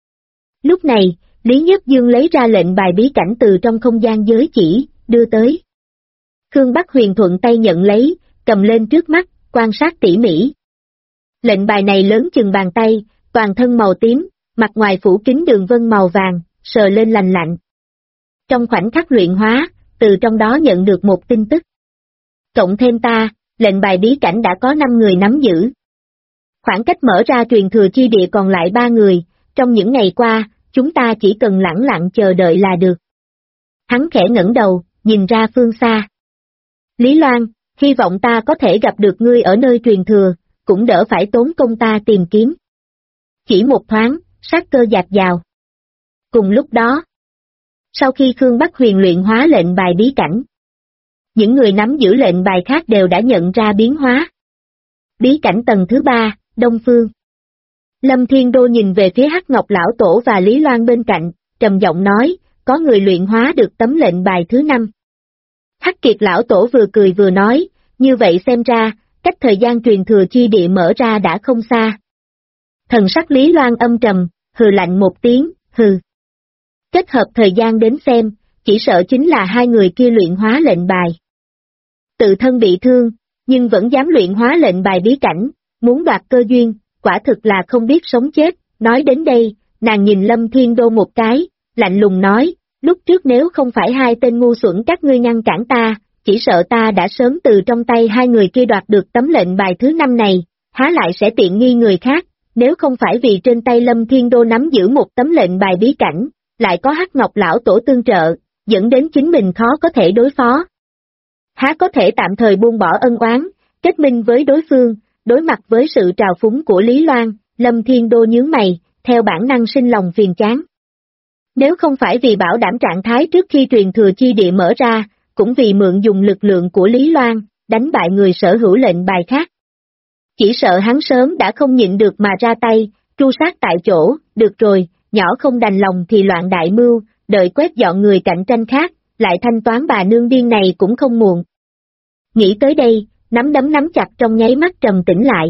Lúc này, Lý Nhất Dương lấy ra lệnh bài bí cảnh từ trong không gian giới chỉ, đưa tới. Khương Bắc Huyền thuận tay nhận lấy, cầm lên trước mắt, quan sát tỉ mỉ. Lệnh bài này lớn chừng bàn tay, toàn thân màu tím, mặt ngoài phủ kín đường vân màu vàng, sờ lên lành lạnh. Trong khoảnh khắc luyện hóa, từ trong đó nhận được một tin tức. Cộng thêm ta, lệnh bài bí cảnh đã có 5 người nắm giữ. Khoảng cách mở ra truyền thừa chi địa còn lại 3 người, trong những ngày qua, chúng ta chỉ cần lẳng lặng chờ đợi là được. Hắn khẽ ngẩng đầu, nhìn ra phương xa. Lý Loan, hy vọng ta có thể gặp được ngươi ở nơi truyền thừa, cũng đỡ phải tốn công ta tìm kiếm. Chỉ một thoáng, sát cơ dạt dào. Cùng lúc đó, sau khi Khương Bắc Huyền luyện hóa lệnh bài bí cảnh, những người nắm giữ lệnh bài khác đều đã nhận ra biến hóa. Bí cảnh tầng thứ 3, Đông Phương. Lâm Thiên Đô nhìn về phía Hắc Ngọc Lão Tổ và Lý Loan bên cạnh, trầm giọng nói, có người luyện hóa được tấm lệnh bài thứ 5. Hắc Kiệt Lão Tổ vừa cười vừa nói, như vậy xem ra, cách thời gian truyền thừa chi địa mở ra đã không xa. Thần sắc Lý Loan âm trầm, hừ lạnh một tiếng, hừ. Kết hợp thời gian đến xem, chỉ sợ chính là hai người kia luyện hóa lệnh bài. Tự thân bị thương, nhưng vẫn dám luyện hóa lệnh bài bí cảnh, muốn đoạt cơ duyên, quả thực là không biết sống chết. Nói đến đây, nàng nhìn Lâm Thiên Đô một cái, lạnh lùng nói, lúc trước nếu không phải hai tên ngu xuẩn các ngươi ngăn cản ta, chỉ sợ ta đã sớm từ trong tay hai người kia đoạt được tấm lệnh bài thứ 5 này, há lại sẽ tiện nghi người khác, nếu không phải vì trên tay Lâm Thiên Đô nắm giữ một tấm lệnh bài bí cảnh, lại có Hắc Ngọc Lão Tổ tương trợ, dẫn đến chính mình khó có thể đối phó. Há có thể tạm thời buông bỏ ân oán, kết minh với đối phương, đối mặt với sự trào phúng của Lý Loan, Lâm Thiên Đô nhướng mày, theo bản năng sinh lòng phiền chán. Nếu không phải vì bảo đảm trạng thái trước khi truyền thừa chi địa mở ra, cũng vì mượn dùng lực lượng của Lý Loan, đánh bại người sở hữu lệnh bài khác. Chỉ sợ hắn sớm đã không nhịn được mà ra tay, tru sát tại chỗ, được rồi, nhỏ không đành lòng thì loạn đại mưu, đợi quét dọn người cạnh tranh khác, lại thanh toán bà nương điên này cũng không muộn. Nghĩ tới đây, nắm đấm nắm chặt trong nháy mắt trầm tĩnh lại.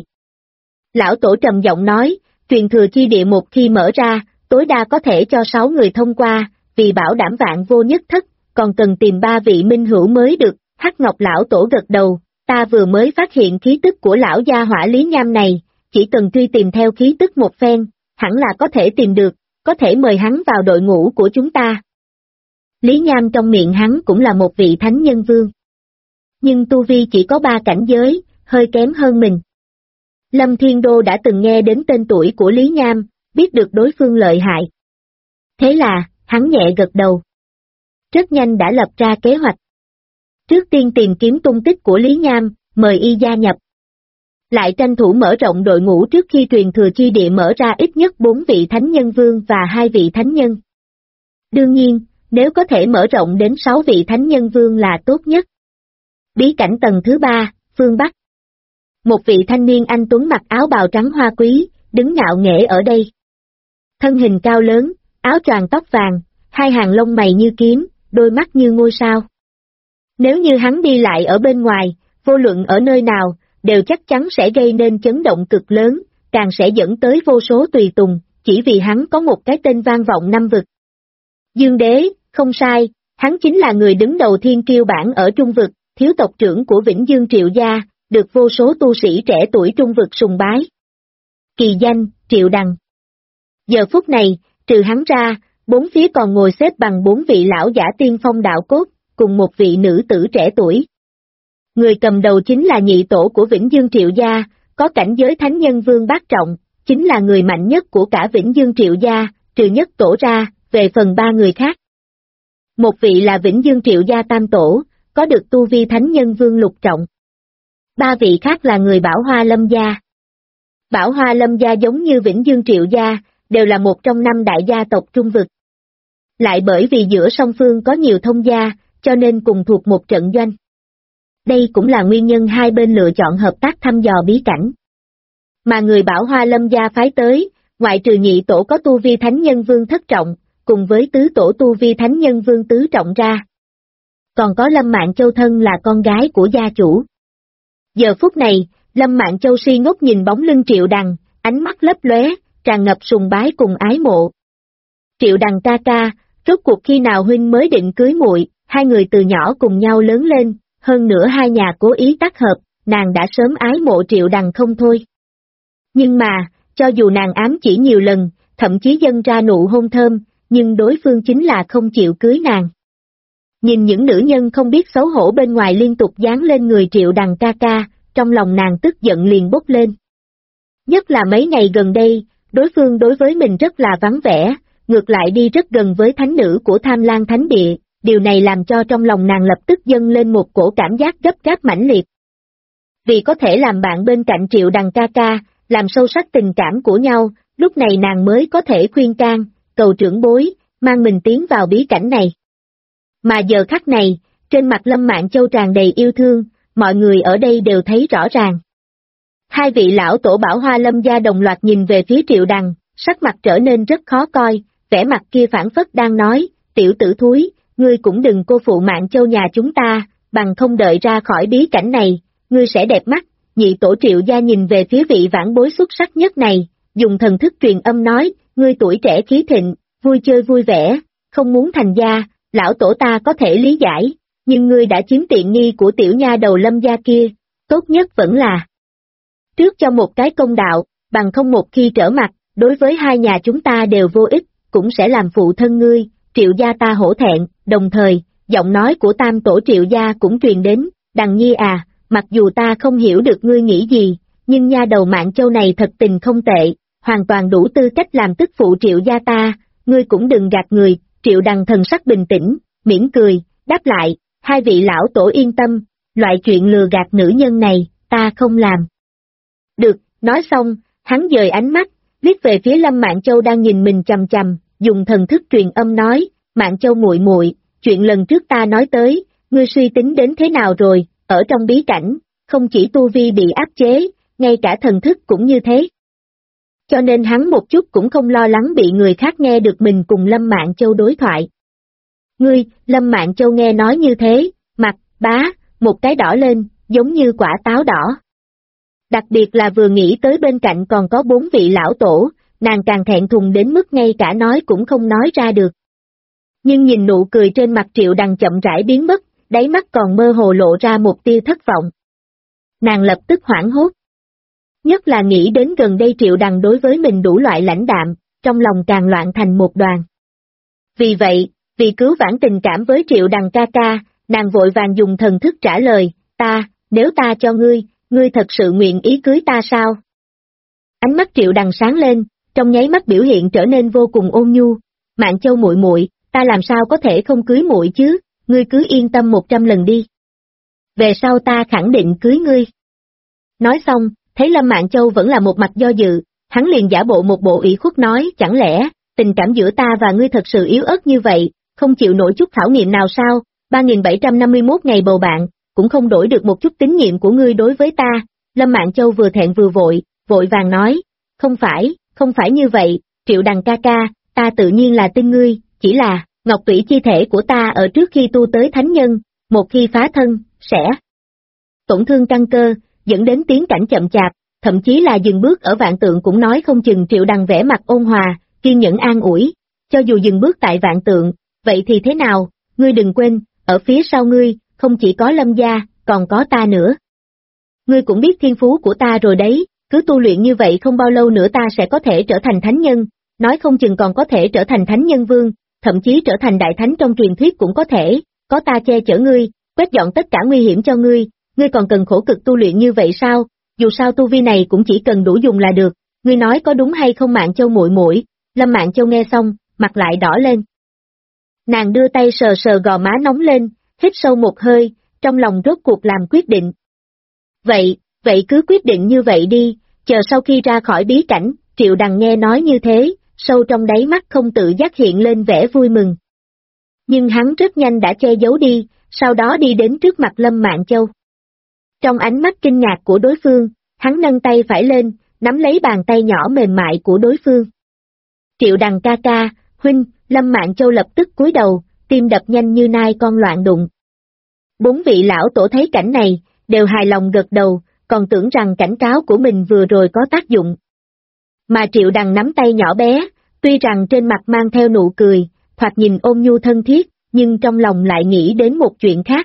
Lão tổ trầm giọng nói, truyền thừa chi địa một khi mở ra, tối đa có thể cho 6 người thông qua, vì bảo đảm vạn vô nhất thất, còn cần tìm 3 vị minh hữu mới được. Hắc Ngọc lão tổ gật đầu, ta vừa mới phát hiện khí tức của lão gia hỏa Lý Nham này, chỉ cần truy tìm theo khí tức một phen, hẳn là có thể tìm được, có thể mời hắn vào đội ngũ của chúng ta. Lý Nham trong miệng hắn cũng là một vị thánh nhân vương. Nhưng tu vi chỉ có 3 cảnh giới, hơi kém hơn mình. Lâm Thiên Đô đã từng nghe đến tên tuổi của Lý Nham, biết được đối phương lợi hại. Thế là, hắn nhẹ gật đầu. Rất nhanh đã lập ra kế hoạch. Trước tiên tìm kiếm tung tích của Lý Nham, mời y gia nhập. Lại tranh thủ mở rộng đội ngũ trước khi truyền thừa chi địa mở ra ít nhất 4 vị thánh nhân vương và 2 vị thánh nhân. Đương nhiên, nếu có thể mở rộng đến 6 vị thánh nhân vương là tốt nhất. Bí cảnh tầng thứ 3, phương Bắc. Một vị thanh niên anh tuấn mặc áo bào trắng hoa quý, đứng ngạo nghễ ở đây. Thân hình cao lớn, áo choàng tóc vàng, 2 hàng lông mày như kiếm, đôi mắt như ngôi sao. Nếu như hắn đi lại ở bên ngoài, vô luận ở nơi nào, đều chắc chắn sẽ gây nên chấn động cực lớn, càng sẽ dẫn tới vô số tùy tùng, chỉ vì hắn có một cái tên vang vọng 5 vực. Dương Đế, không sai, hắn chính là người đứng đầu thiên kiêu bảng ở Trung vực, thiếu tộc trưởng của Vĩnh Dương Triệu Gia, được vô số tu sĩ trẻ tuổi Trung vực sùng bái. Kỳ danh, Triệu Đằng. Giờ phút này, trừ hắn ra, 4 phía còn ngồi xếp bằng 4 vị lão giả tiên phong đạo cốt, cùng một vị nữ tử trẻ tuổi. Người cầm đầu chính là nhị tổ của Vĩnh Dương Triệu Gia, có cảnh giới thánh nhân vương bát trọng, chính là người mạnh nhất của cả Vĩnh Dương Triệu Gia, trừ nhất tổ ra, về phần 3 người khác. Một vị là Vĩnh Dương Triệu Gia tam tổ, có được tu vi thánh nhân vương lục trọng. 3 vị khác là người Bảo Hoa Lâm Gia. Bảo Hoa Lâm Gia giống như Vĩnh Dương Triệu Gia, đều là một trong 5 đại gia tộc Trung vực. Lại bởi vì giữa song phương có nhiều thông gia, cho nên cùng thuộc một trận doanh. Đây cũng là nguyên nhân hai bên lựa chọn hợp tác thăm dò bí cảnh. Mà người Bảo Hoa Lâm Gia phái tới, ngoại trừ nhị tổ có tu vi thánh nhân vương thất trọng, cùng với tứ tổ tu vi thánh nhân vương tứ trọng ra. Còn có Lâm Mạn Châu thân là con gái của gia chủ. Giờ phút này, Lâm Mạn Châu si ngốc nhìn bóng lưng Triệu Đằng, ánh mắt lấp lóe, tràn ngập sùng bái cùng ái mộ. Triệu Đằng ca ca, rốt cuộc khi nào huynh mới định cưới muội? Hai người từ nhỏ cùng nhau lớn lên, hơn nữa hai nhà cố ý tác hợp, nàng đã sớm ái mộ Triệu Đằng không thôi. Nhưng mà, cho dù nàng ám chỉ nhiều lần, thậm chí dâng ra nụ hôn thơm, nhưng đối phương chính là không chịu cưới nàng. Nhìn những nữ nhân không biết xấu hổ bên ngoài liên tục dán lên người Triệu Đằng ca ca, trong lòng nàng tức giận liền bốc lên. Nhất là mấy ngày gần đây, đối phương đối với mình rất là vắng vẻ, ngược lại đi rất gần với thánh nữ của Tham Lang Thánh Địa, điều này làm cho trong lòng nàng lập tức dâng lên một cổ cảm giác gấp gáp mãnh liệt. Vì có thể làm bạn bên cạnh Triệu Đằng ca ca, làm sâu sắc tình cảm của nhau, lúc này nàng mới có thể khuyên can, cầu trưởng bối, mang mình tiến vào bí cảnh này. Mà giờ khắc này, trên mặt Lâm Mạn Châu tràn đầy yêu thương, mọi người ở đây đều thấy rõ ràng. Hai vị lão tổ Bảo Hoa Lâm Gia đồng loạt nhìn về phía Triệu Đằng, sắc mặt trở nên rất khó coi, vẻ mặt kia phảng phất đang nói, tiểu tử thúi, ngươi cũng đừng cô phụ Mạn Châu nhà chúng ta, bằng không đợi ra khỏi bí cảnh này, ngươi sẽ đẹp mắt. Nhị tổ Triệu Gia nhìn về phía vị vãn bối xuất sắc nhất này, dùng thần thức truyền âm nói, ngươi tuổi trẻ khí thịnh, vui chơi vui vẻ, không muốn thành gia, lão tổ ta có thể lý giải, nhưng ngươi đã chiếm tiện nghi của tiểu nha đầu Lâm Gia kia, tốt nhất vẫn là trước cho một cái công đạo, bằng không một khi trở mặt, đối với hai nhà chúng ta đều vô ích, cũng sẽ làm phụ thân ngươi, Triệu Gia ta hổ thẹn. Đồng thời, giọng nói của tam tổ Triệu Gia cũng truyền đến, Đằng Nhi à, mặc dù ta không hiểu được ngươi nghĩ gì, nhưng nha đầu Mạn Châu này thật tình không tệ, hoàn toàn đủ tư cách làm tức phụ Triệu Gia ta, ngươi cũng đừng gạt người. Triệu Đằng thần sắc bình tĩnh, mỉm cười, đáp lại, hai vị lão tổ yên tâm, loại chuyện lừa gạt nữ nhân này, ta không làm. Được, nói xong, hắn dời ánh mắt, liếc về phía Lâm Mạn Châu đang nhìn mình chằm chằm, dùng thần thức truyền âm nói, Mạn Châu muội muội, chuyện lần trước ta nói tới, ngươi suy tính đến thế nào rồi, ở trong bí cảnh, không chỉ tu vi bị áp chế, ngay cả thần thức cũng như thế. Cho nên hắn một chút cũng không lo lắng bị người khác nghe được mình cùng Lâm Mạn Châu đối thoại. Ngươi, Lâm Mạn Châu nghe nói như thế, mặt, một cái đỏ lên, giống như quả táo đỏ. Đặc biệt là vừa nghĩ tới bên cạnh còn có 4 vị lão tổ, nàng càng thẹn thùng đến mức ngay cả nói cũng không nói ra được. Nhưng nhìn nụ cười trên mặt Triệu Đằng chậm rãi biến mất, đáy mắt còn mơ hồ lộ ra một tia thất vọng. Nàng lập tức hoảng hốt. Nhất là nghĩ đến gần đây Triệu Đằng đối với mình đủ loại lãnh đạm, trong lòng càng loạn thành một đoàn. Vì vậy, vì cứu vãn tình cảm với Triệu Đằng ca ca, nàng vội vàng dùng thần thức trả lời, nếu ta cho ngươi thật sự nguyện ý cưới ta sao? Ánh mắt Triệu Đằng sáng lên, trong nháy mắt biểu hiện trở nên vô cùng ôn nhu, Mạn Châu muội muội, ta làm sao có thể không cưới muội chứ, ngươi cứ yên tâm 100 lần đi. Về sau ta khẳng định cưới ngươi. Nói xong, thấy Lâm Mạn Châu vẫn là một mặt do dự, hắn liền giả bộ một bộ ủy khuất nói, chẳng lẽ, tình cảm giữa ta và ngươi thật sự yếu ớt như vậy, không chịu nổi chút khảo nghiệm nào sao, 3751 ngày bầu bạn, cũng không đổi được một chút tín nhiệm của ngươi đối với ta. Lâm Mạn Châu vừa thẹn vừa vội vàng nói, không phải như vậy, Triệu Đằng ca ca, ta tự nhiên là tin ngươi, chỉ là, ngọc tủy chi thể của ta ở trước khi tu tới thánh nhân, một khi phá thân, sẽ tổn thương căn cơ, dẫn đến tiến cảnh chậm chạp, thậm chí là dừng bước ở vạn tượng cũng nói không chừng. Triệu Đằng vẻ mặt ôn hòa, kiên nhẫn an ủi, cho dù dừng bước tại vạn tượng, vậy thì thế nào, ngươi đừng quên, ở phía sau ngươi, không chỉ có Lâm gia, còn có ta nữa. Ngươi cũng biết thiên phú của ta rồi đấy, cứ tu luyện như vậy không bao lâu nữa ta sẽ có thể trở thành thánh nhân, nói không chừng còn có thể trở thành thánh nhân vương, thậm chí trở thành đại thánh trong truyền thuyết cũng có thể, có ta che chở ngươi, quét dọn tất cả nguy hiểm cho ngươi còn cần khổ cực tu luyện như vậy sao, dù sao tu vi này cũng chỉ cần đủ dùng là được, ngươi nói có đúng hay không Mạn Châu muội muội? Lâm Mạn Châu nghe xong, mặt lại đỏ lên. Nàng đưa tay sờ sờ gò má nóng lên, hít sâu một hơi, trong lòng rốt cuộc làm quyết định. Vậy cứ quyết định như vậy đi, chờ sau khi ra khỏi bí cảnh, Triệu Đằng nghe nói như thế, sâu trong đáy mắt không tự giác hiện lên vẻ vui mừng. Nhưng hắn rất nhanh đã che giấu đi, sau đó đi đến trước mặt Lâm Mạn Châu. Trong ánh mắt kinh ngạc của đối phương, hắn nâng tay phải lên, nắm lấy bàn tay nhỏ mềm mại của đối phương. Triệu Đằng ca ca, huynh, Lâm Mạn Châu lập tức cúi đầu, tim đập nhanh như nai con loạn đụng. 4 vị lão tổ thấy cảnh này, đều hài lòng gật đầu, còn tưởng rằng cảnh cáo của mình vừa rồi có tác dụng. Mà Triệu Đằng nắm tay nhỏ bé, tuy rằng trên mặt mang theo nụ cười, thoạt nhìn ôn nhu thân thiết, nhưng trong lòng lại nghĩ đến một chuyện khác.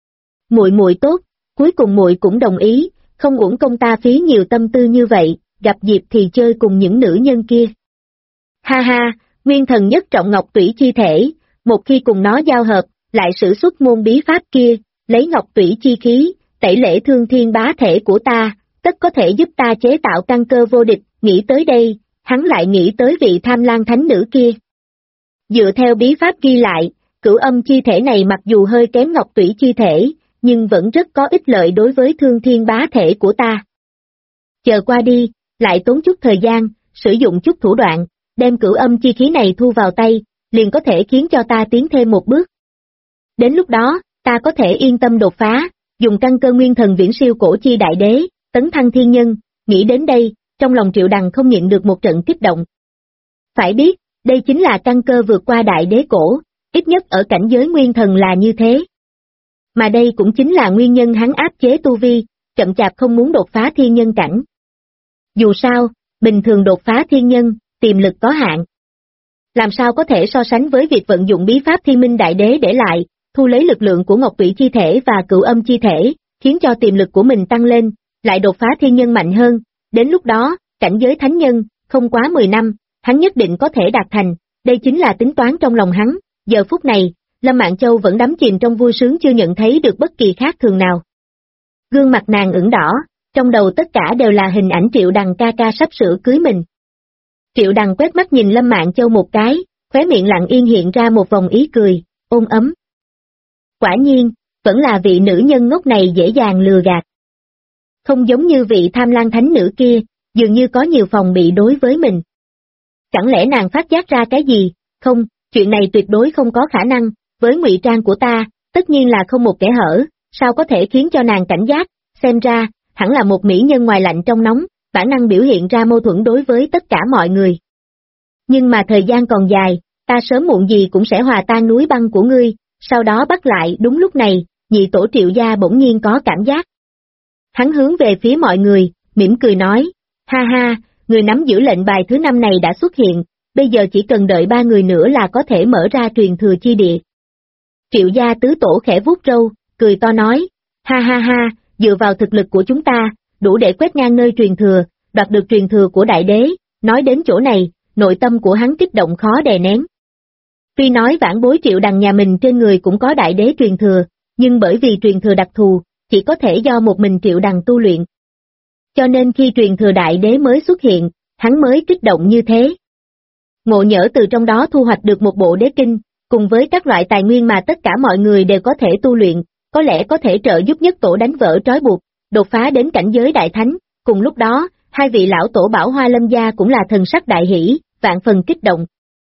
Muội tốt, cuối cùng muội cũng đồng ý, không uổng công ta phí nhiều tâm tư như vậy, gặp dịp thì chơi cùng những nữ nhân kia. Ha ha, nguyên thần nhất trọng ngọc tủy chi thể, một khi cùng nó giao hợp, lại sử xuất môn bí pháp kia, lấy ngọc tủy chi khí, tẩy lễ thương thiên bá thể của ta, tất có thể giúp ta chế tạo căn cơ vô địch. Nghĩ tới đây, hắn lại nghĩ tới vị Tham Lang thánh nữ kia. Dựa theo bí pháp ghi lại, cửu âm chi thể này mặc dù hơi kém ngọc tủy chi thể, nhưng vẫn rất có ích lợi đối với thương thiên bá thể của ta. Chờ qua đi, lại tốn chút thời gian, sử dụng chút thủ đoạn, đem cửu âm chi khí này thu vào tay, liền có thể khiến cho ta tiến thêm một bước. Đến lúc đó, ta có thể yên tâm đột phá, dùng căn cơ nguyên thần viễn siêu cổ chi đại đế, tấn thăng thiên nhân. Nghĩ đến đây, trong lòng Triệu Đằng không nhịn được một trận kích động. Phải biết, đây chính là căn cơ vượt qua đại đế cổ, ít nhất ở cảnh giới nguyên thần là như thế. Mà đây cũng chính là nguyên nhân hắn áp chế tu vi, chậm chạp không muốn đột phá thiên nhân cảnh. Dù sao, bình thường đột phá thiên nhân, tiềm lực có hạn. Làm sao có thể so sánh với việc vận dụng bí pháp Thiên Minh Đại Đế để lại, thu lấy lực lượng của ngọc tủy chi thể và cửu âm chi thể, khiến cho tiềm lực của mình tăng lên, lại đột phá thiên nhân mạnh hơn. Đến lúc đó, cảnh giới thánh nhân, không quá 10 năm, hắn nhất định có thể đạt thành, đây chính là tính toán trong lòng hắn. Giờ phút này, Lâm Mạn Châu vẫn đắm chìm trong vui sướng chưa nhận thấy được bất kỳ khác thường nào. Gương mặt nàng ửng đỏ, trong đầu tất cả đều là hình ảnh Triệu Đằng ca ca sắp sửa cưới mình. Triệu Đằng quét mắt nhìn Lâm Mạn Châu một cái, khóe miệng lặng yên hiện ra một vòng ý cười, ôn ấm, Quả nhiên, vẫn là vị nữ nhân ngốc này dễ dàng lừa gạt. Không giống như vị tham lang thánh nữ kia, dường như có nhiều phòng bị đối với mình. Chẳng lẽ nàng phát giác ra cái gì? Không, chuyện này tuyệt đối không có khả năng, với ngụy trang của ta, tất nhiên là không một kẽ hở, sao có thể khiến cho nàng cảnh giác, xem ra, hẳn là một mỹ nhân ngoài lạnh trong nóng, bản năng biểu hiện ra mâu thuẫn đối với tất cả mọi người. Nhưng mà thời gian còn dài, ta sớm muộn gì cũng sẽ hòa tan núi băng của ngươi, sau đó bắt lại. Đúng lúc này, nhị tổ Triệu gia bỗng nhiên có cảm giác. Hắn hướng về phía mọi người, mỉm cười nói, ha ha, người nắm giữ lệnh bài thứ 5 này đã xuất hiện, bây giờ chỉ cần đợi 3 người nữa là có thể mở ra truyền thừa chi địa. Triệu gia tứ tổ khẽ vuốt râu, cười to nói, ha ha ha, dựa vào thực lực của chúng ta, đủ để quét ngang nơi truyền thừa, đoạt được truyền thừa của đại đế. Nói đến chỗ này, nội tâm của hắn kích động khó đè nén. Tuy nói vãn bối Triệu Đằng nhà mình trên người cũng có đại đế truyền thừa, nhưng bởi vì truyền thừa đặc thù, chỉ có thể do một mình Triệu Đằng tu luyện. Cho nên khi truyền thừa đại đế mới xuất hiện, hắn mới kích động như thế. Ngộ nhỡ từ trong đó thu hoạch được một bộ đế kinh, cùng với các loại tài nguyên mà tất cả mọi người đều có thể tu luyện, có lẽ có thể trợ giúp nhất tổ đánh vỡ trói buộc, đột phá đến cảnh giới đại thánh. Cùng lúc đó, hai vị lão tổ Bảo Hoa Lâm gia cũng là thần sắc đại hỷ, vạn phần kích động.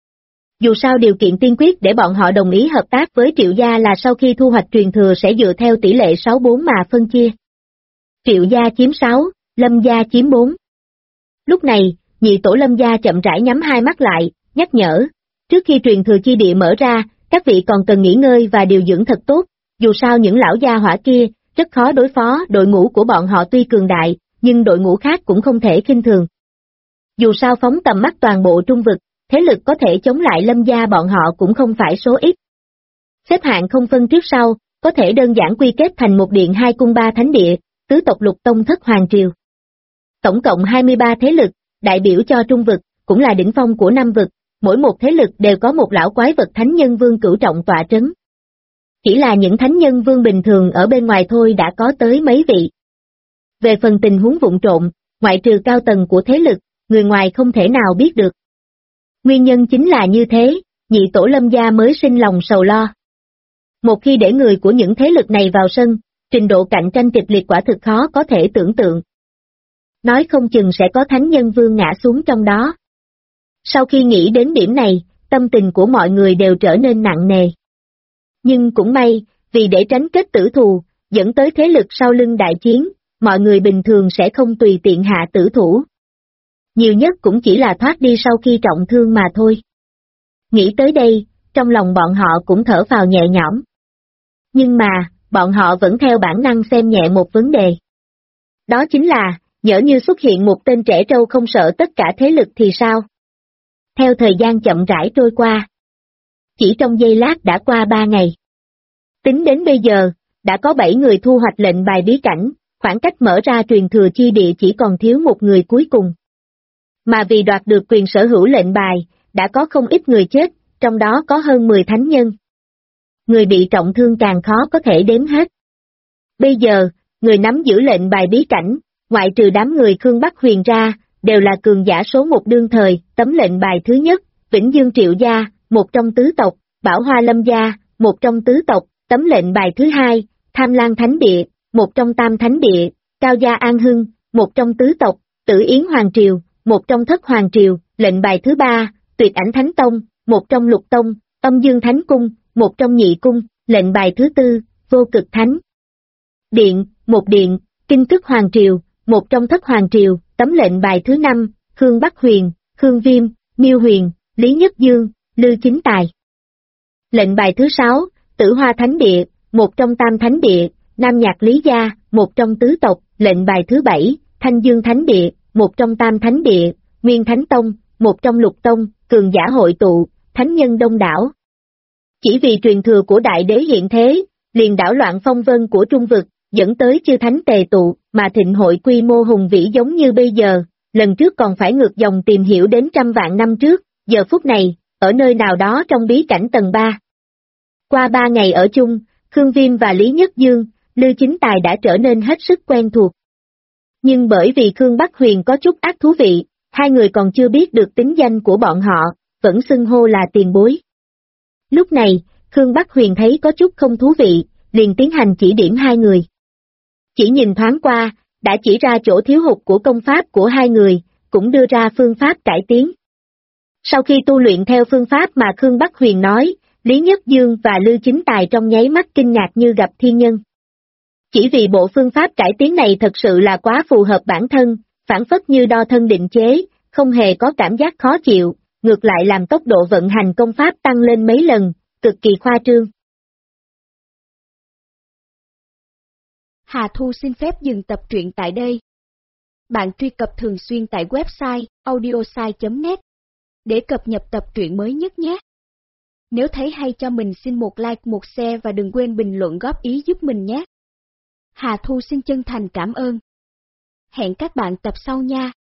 Dù sao điều kiện tiên quyết để bọn họ đồng ý hợp tác với Triệu gia là sau khi thu hoạch truyền thừa sẽ dựa theo tỷ lệ 6-4 mà phân chia. Triệu gia chiếm 6, Lâm gia chiếm 4. Lúc này, nhị tổ Lâm gia chậm rãi nhắm hai mắt lại, nhắc nhở, trước khi truyền thừa chi địa mở ra, các vị còn cần nghỉ ngơi và điều dưỡng thật tốt, dù sao những lão gia hỏa kia, rất khó đối phó. Đội ngũ của bọn họ tuy cường đại, nhưng đội ngũ khác cũng không thể khinh thường. Dù sao phóng tầm mắt toàn bộ trung vực, thế lực có thể chống lại Lâm gia bọn họ cũng không phải số ít. Xếp hạng không phân trước sau, có thể đơn giản quy kết thành một điện 2 cung 3 thánh địa, tứ tộc lục tông thất hoàng triều. Tổng cộng 23 thế lực, đại biểu cho trung vực, cũng là đỉnh phong của 5 vực, mỗi một thế lực đều có một lão quái vật thánh nhân vương cửu trọng tọa trấn. Chỉ là những thánh nhân vương bình thường ở bên ngoài thôi đã có tới mấy vị. Về phần tình huống vụn trộn, ngoại trừ cao tầng của thế lực, người ngoài không thể nào biết được. Nguyên nhân chính là như thế, nhị tổ Lâm gia mới sinh lòng sầu lo. Một khi để người của những thế lực này vào sân, trình độ cạnh tranh kịch liệt quả thực khó có thể tưởng tượng. Nói không chừng sẽ có thánh nhân vương ngã xuống trong đó. Sau khi nghĩ đến điểm này, tâm tình của mọi người đều trở nên nặng nề. Nhưng cũng may, vì để tránh kết tử thù, dẫn tới thế lực sau lưng đại chiến, mọi người bình thường sẽ không tùy tiện hạ tử thủ. Nhiều nhất cũng chỉ là thoát đi sau khi trọng thương mà thôi. Nghĩ tới đây, trong lòng bọn họ cũng thở phào nhẹ nhõm. Nhưng mà, bọn họ vẫn theo bản năng xem nhẹ một vấn đề. Đó chính là, nhỡ như xuất hiện một tên trẻ trâu không sợ tất cả thế lực thì sao? Theo thời gian chậm rãi trôi qua. Chỉ trong giây lát đã qua 3 ngày. Tính đến bây giờ, đã có 7 người thu hoạch lệnh bài bí cảnh, khoảng cách mở ra truyền thừa chi địa chỉ còn thiếu một người cuối cùng. Mà vì đoạt được quyền sở hữu lệnh bài, đã có không ít người chết, trong đó có hơn 10 thánh nhân. Người bị trọng thương càng khó có thể đếm hết. Bây giờ, người nắm giữ lệnh bài bí cảnh, ngoại trừ đám người Khương Bắc Huyền ra, đều là cường giả số 1 đương thời. Tấm lệnh bài thứ nhất, Vĩnh Dương Triệu gia, một trong tứ tộc, Bảo Hoa Lâm gia, một trong tứ tộc. Tấm lệnh bài thứ hai, Tham Lang Thánh Địa, một trong tam thánh địa, Cao Gia An Hưng, một trong tứ tộc, Tử Yến Hoàng Triều, một trong thất hoàng triều. Lệnh bài thứ ba, Tuyệt Ảnh Thánh Tông, một trong lục tông, Âm Dương Thánh Cung, một trong nhị cung. Lệnh bài thứ tư, Vô Cực Thánh Điện, một điện, Kinh Tức Hoàng Triều, một trong thất hoàng triều. Tấm lệnh bài thứ năm, Khương Bắc Huyền, Khương Viêm, Miêu Huyền, Lý Nhất Dương, Lư Chính Tài. Lệnh bài thứ sáu, Tử Hoa Thánh Địa, một trong tam thánh địa, Nam Nhạc Lý Gia, một trong tứ tộc. Lệnh bài thứ bảy, Thanh Dương Thánh Địa, một trong tam thánh địa, Nguyên Thánh Tông, một trong lục tông. Cường giả hội tụ, thánh nhân đông đảo. Chỉ vì truyền thừa của đại đế hiện thế, liền đảo loạn phong vân của trung vực, dẫn tới chư thánh tề tụ, mà thịnh hội quy mô hùng vĩ giống như bây giờ. Lần trước còn phải ngược dòng tìm hiểu đến trăm vạn năm trước, giờ phút này, ở nơi nào đó trong bí cảnh tầng 3. Qua 3 ngày ở chung, Khương Viêm và Lý Nhất Dương, Lư Chính Tài đã trở nên hết sức quen thuộc. Nhưng bởi vì Khương Bắc Huyền có chút ác thú vị, hai người còn chưa biết được tính danh của bọn họ, vẫn xưng hô là tiền bối. Lúc này, Khương Bắc Huyền thấy có chút không thú vị, liền tiến hành chỉ điểm hai người. Chỉ nhìn thoáng qua, đã chỉ ra chỗ thiếu hụt của công pháp của hai người, cũng đưa ra phương pháp cải tiến. Sau khi tu luyện theo phương pháp mà Khương Bắc Huyền nói, Lý Nhất Dương và Lư Chính Tài trong nháy mắt kinh ngạc như gặp thiên nhân. Chỉ vì bộ phương pháp cải tiến này thật sự là quá phù hợp bản thân, phản phất như đo thân định chế, không hề có cảm giác khó chịu, ngược lại làm tốc độ vận hành công pháp tăng lên mấy lần, cực kỳ khoa trương. Hà Thu xin phép dừng tập truyện tại đây. Bạn truy cập thường xuyên tại website audiosai.net để cập nhật tập truyện mới nhất nhé. Nếu thấy hay cho mình xin một like, một share và đừng quên bình luận góp ý giúp mình nhé. Hà Thu xin chân thành cảm ơn. Hẹn các bạn tập sau nha.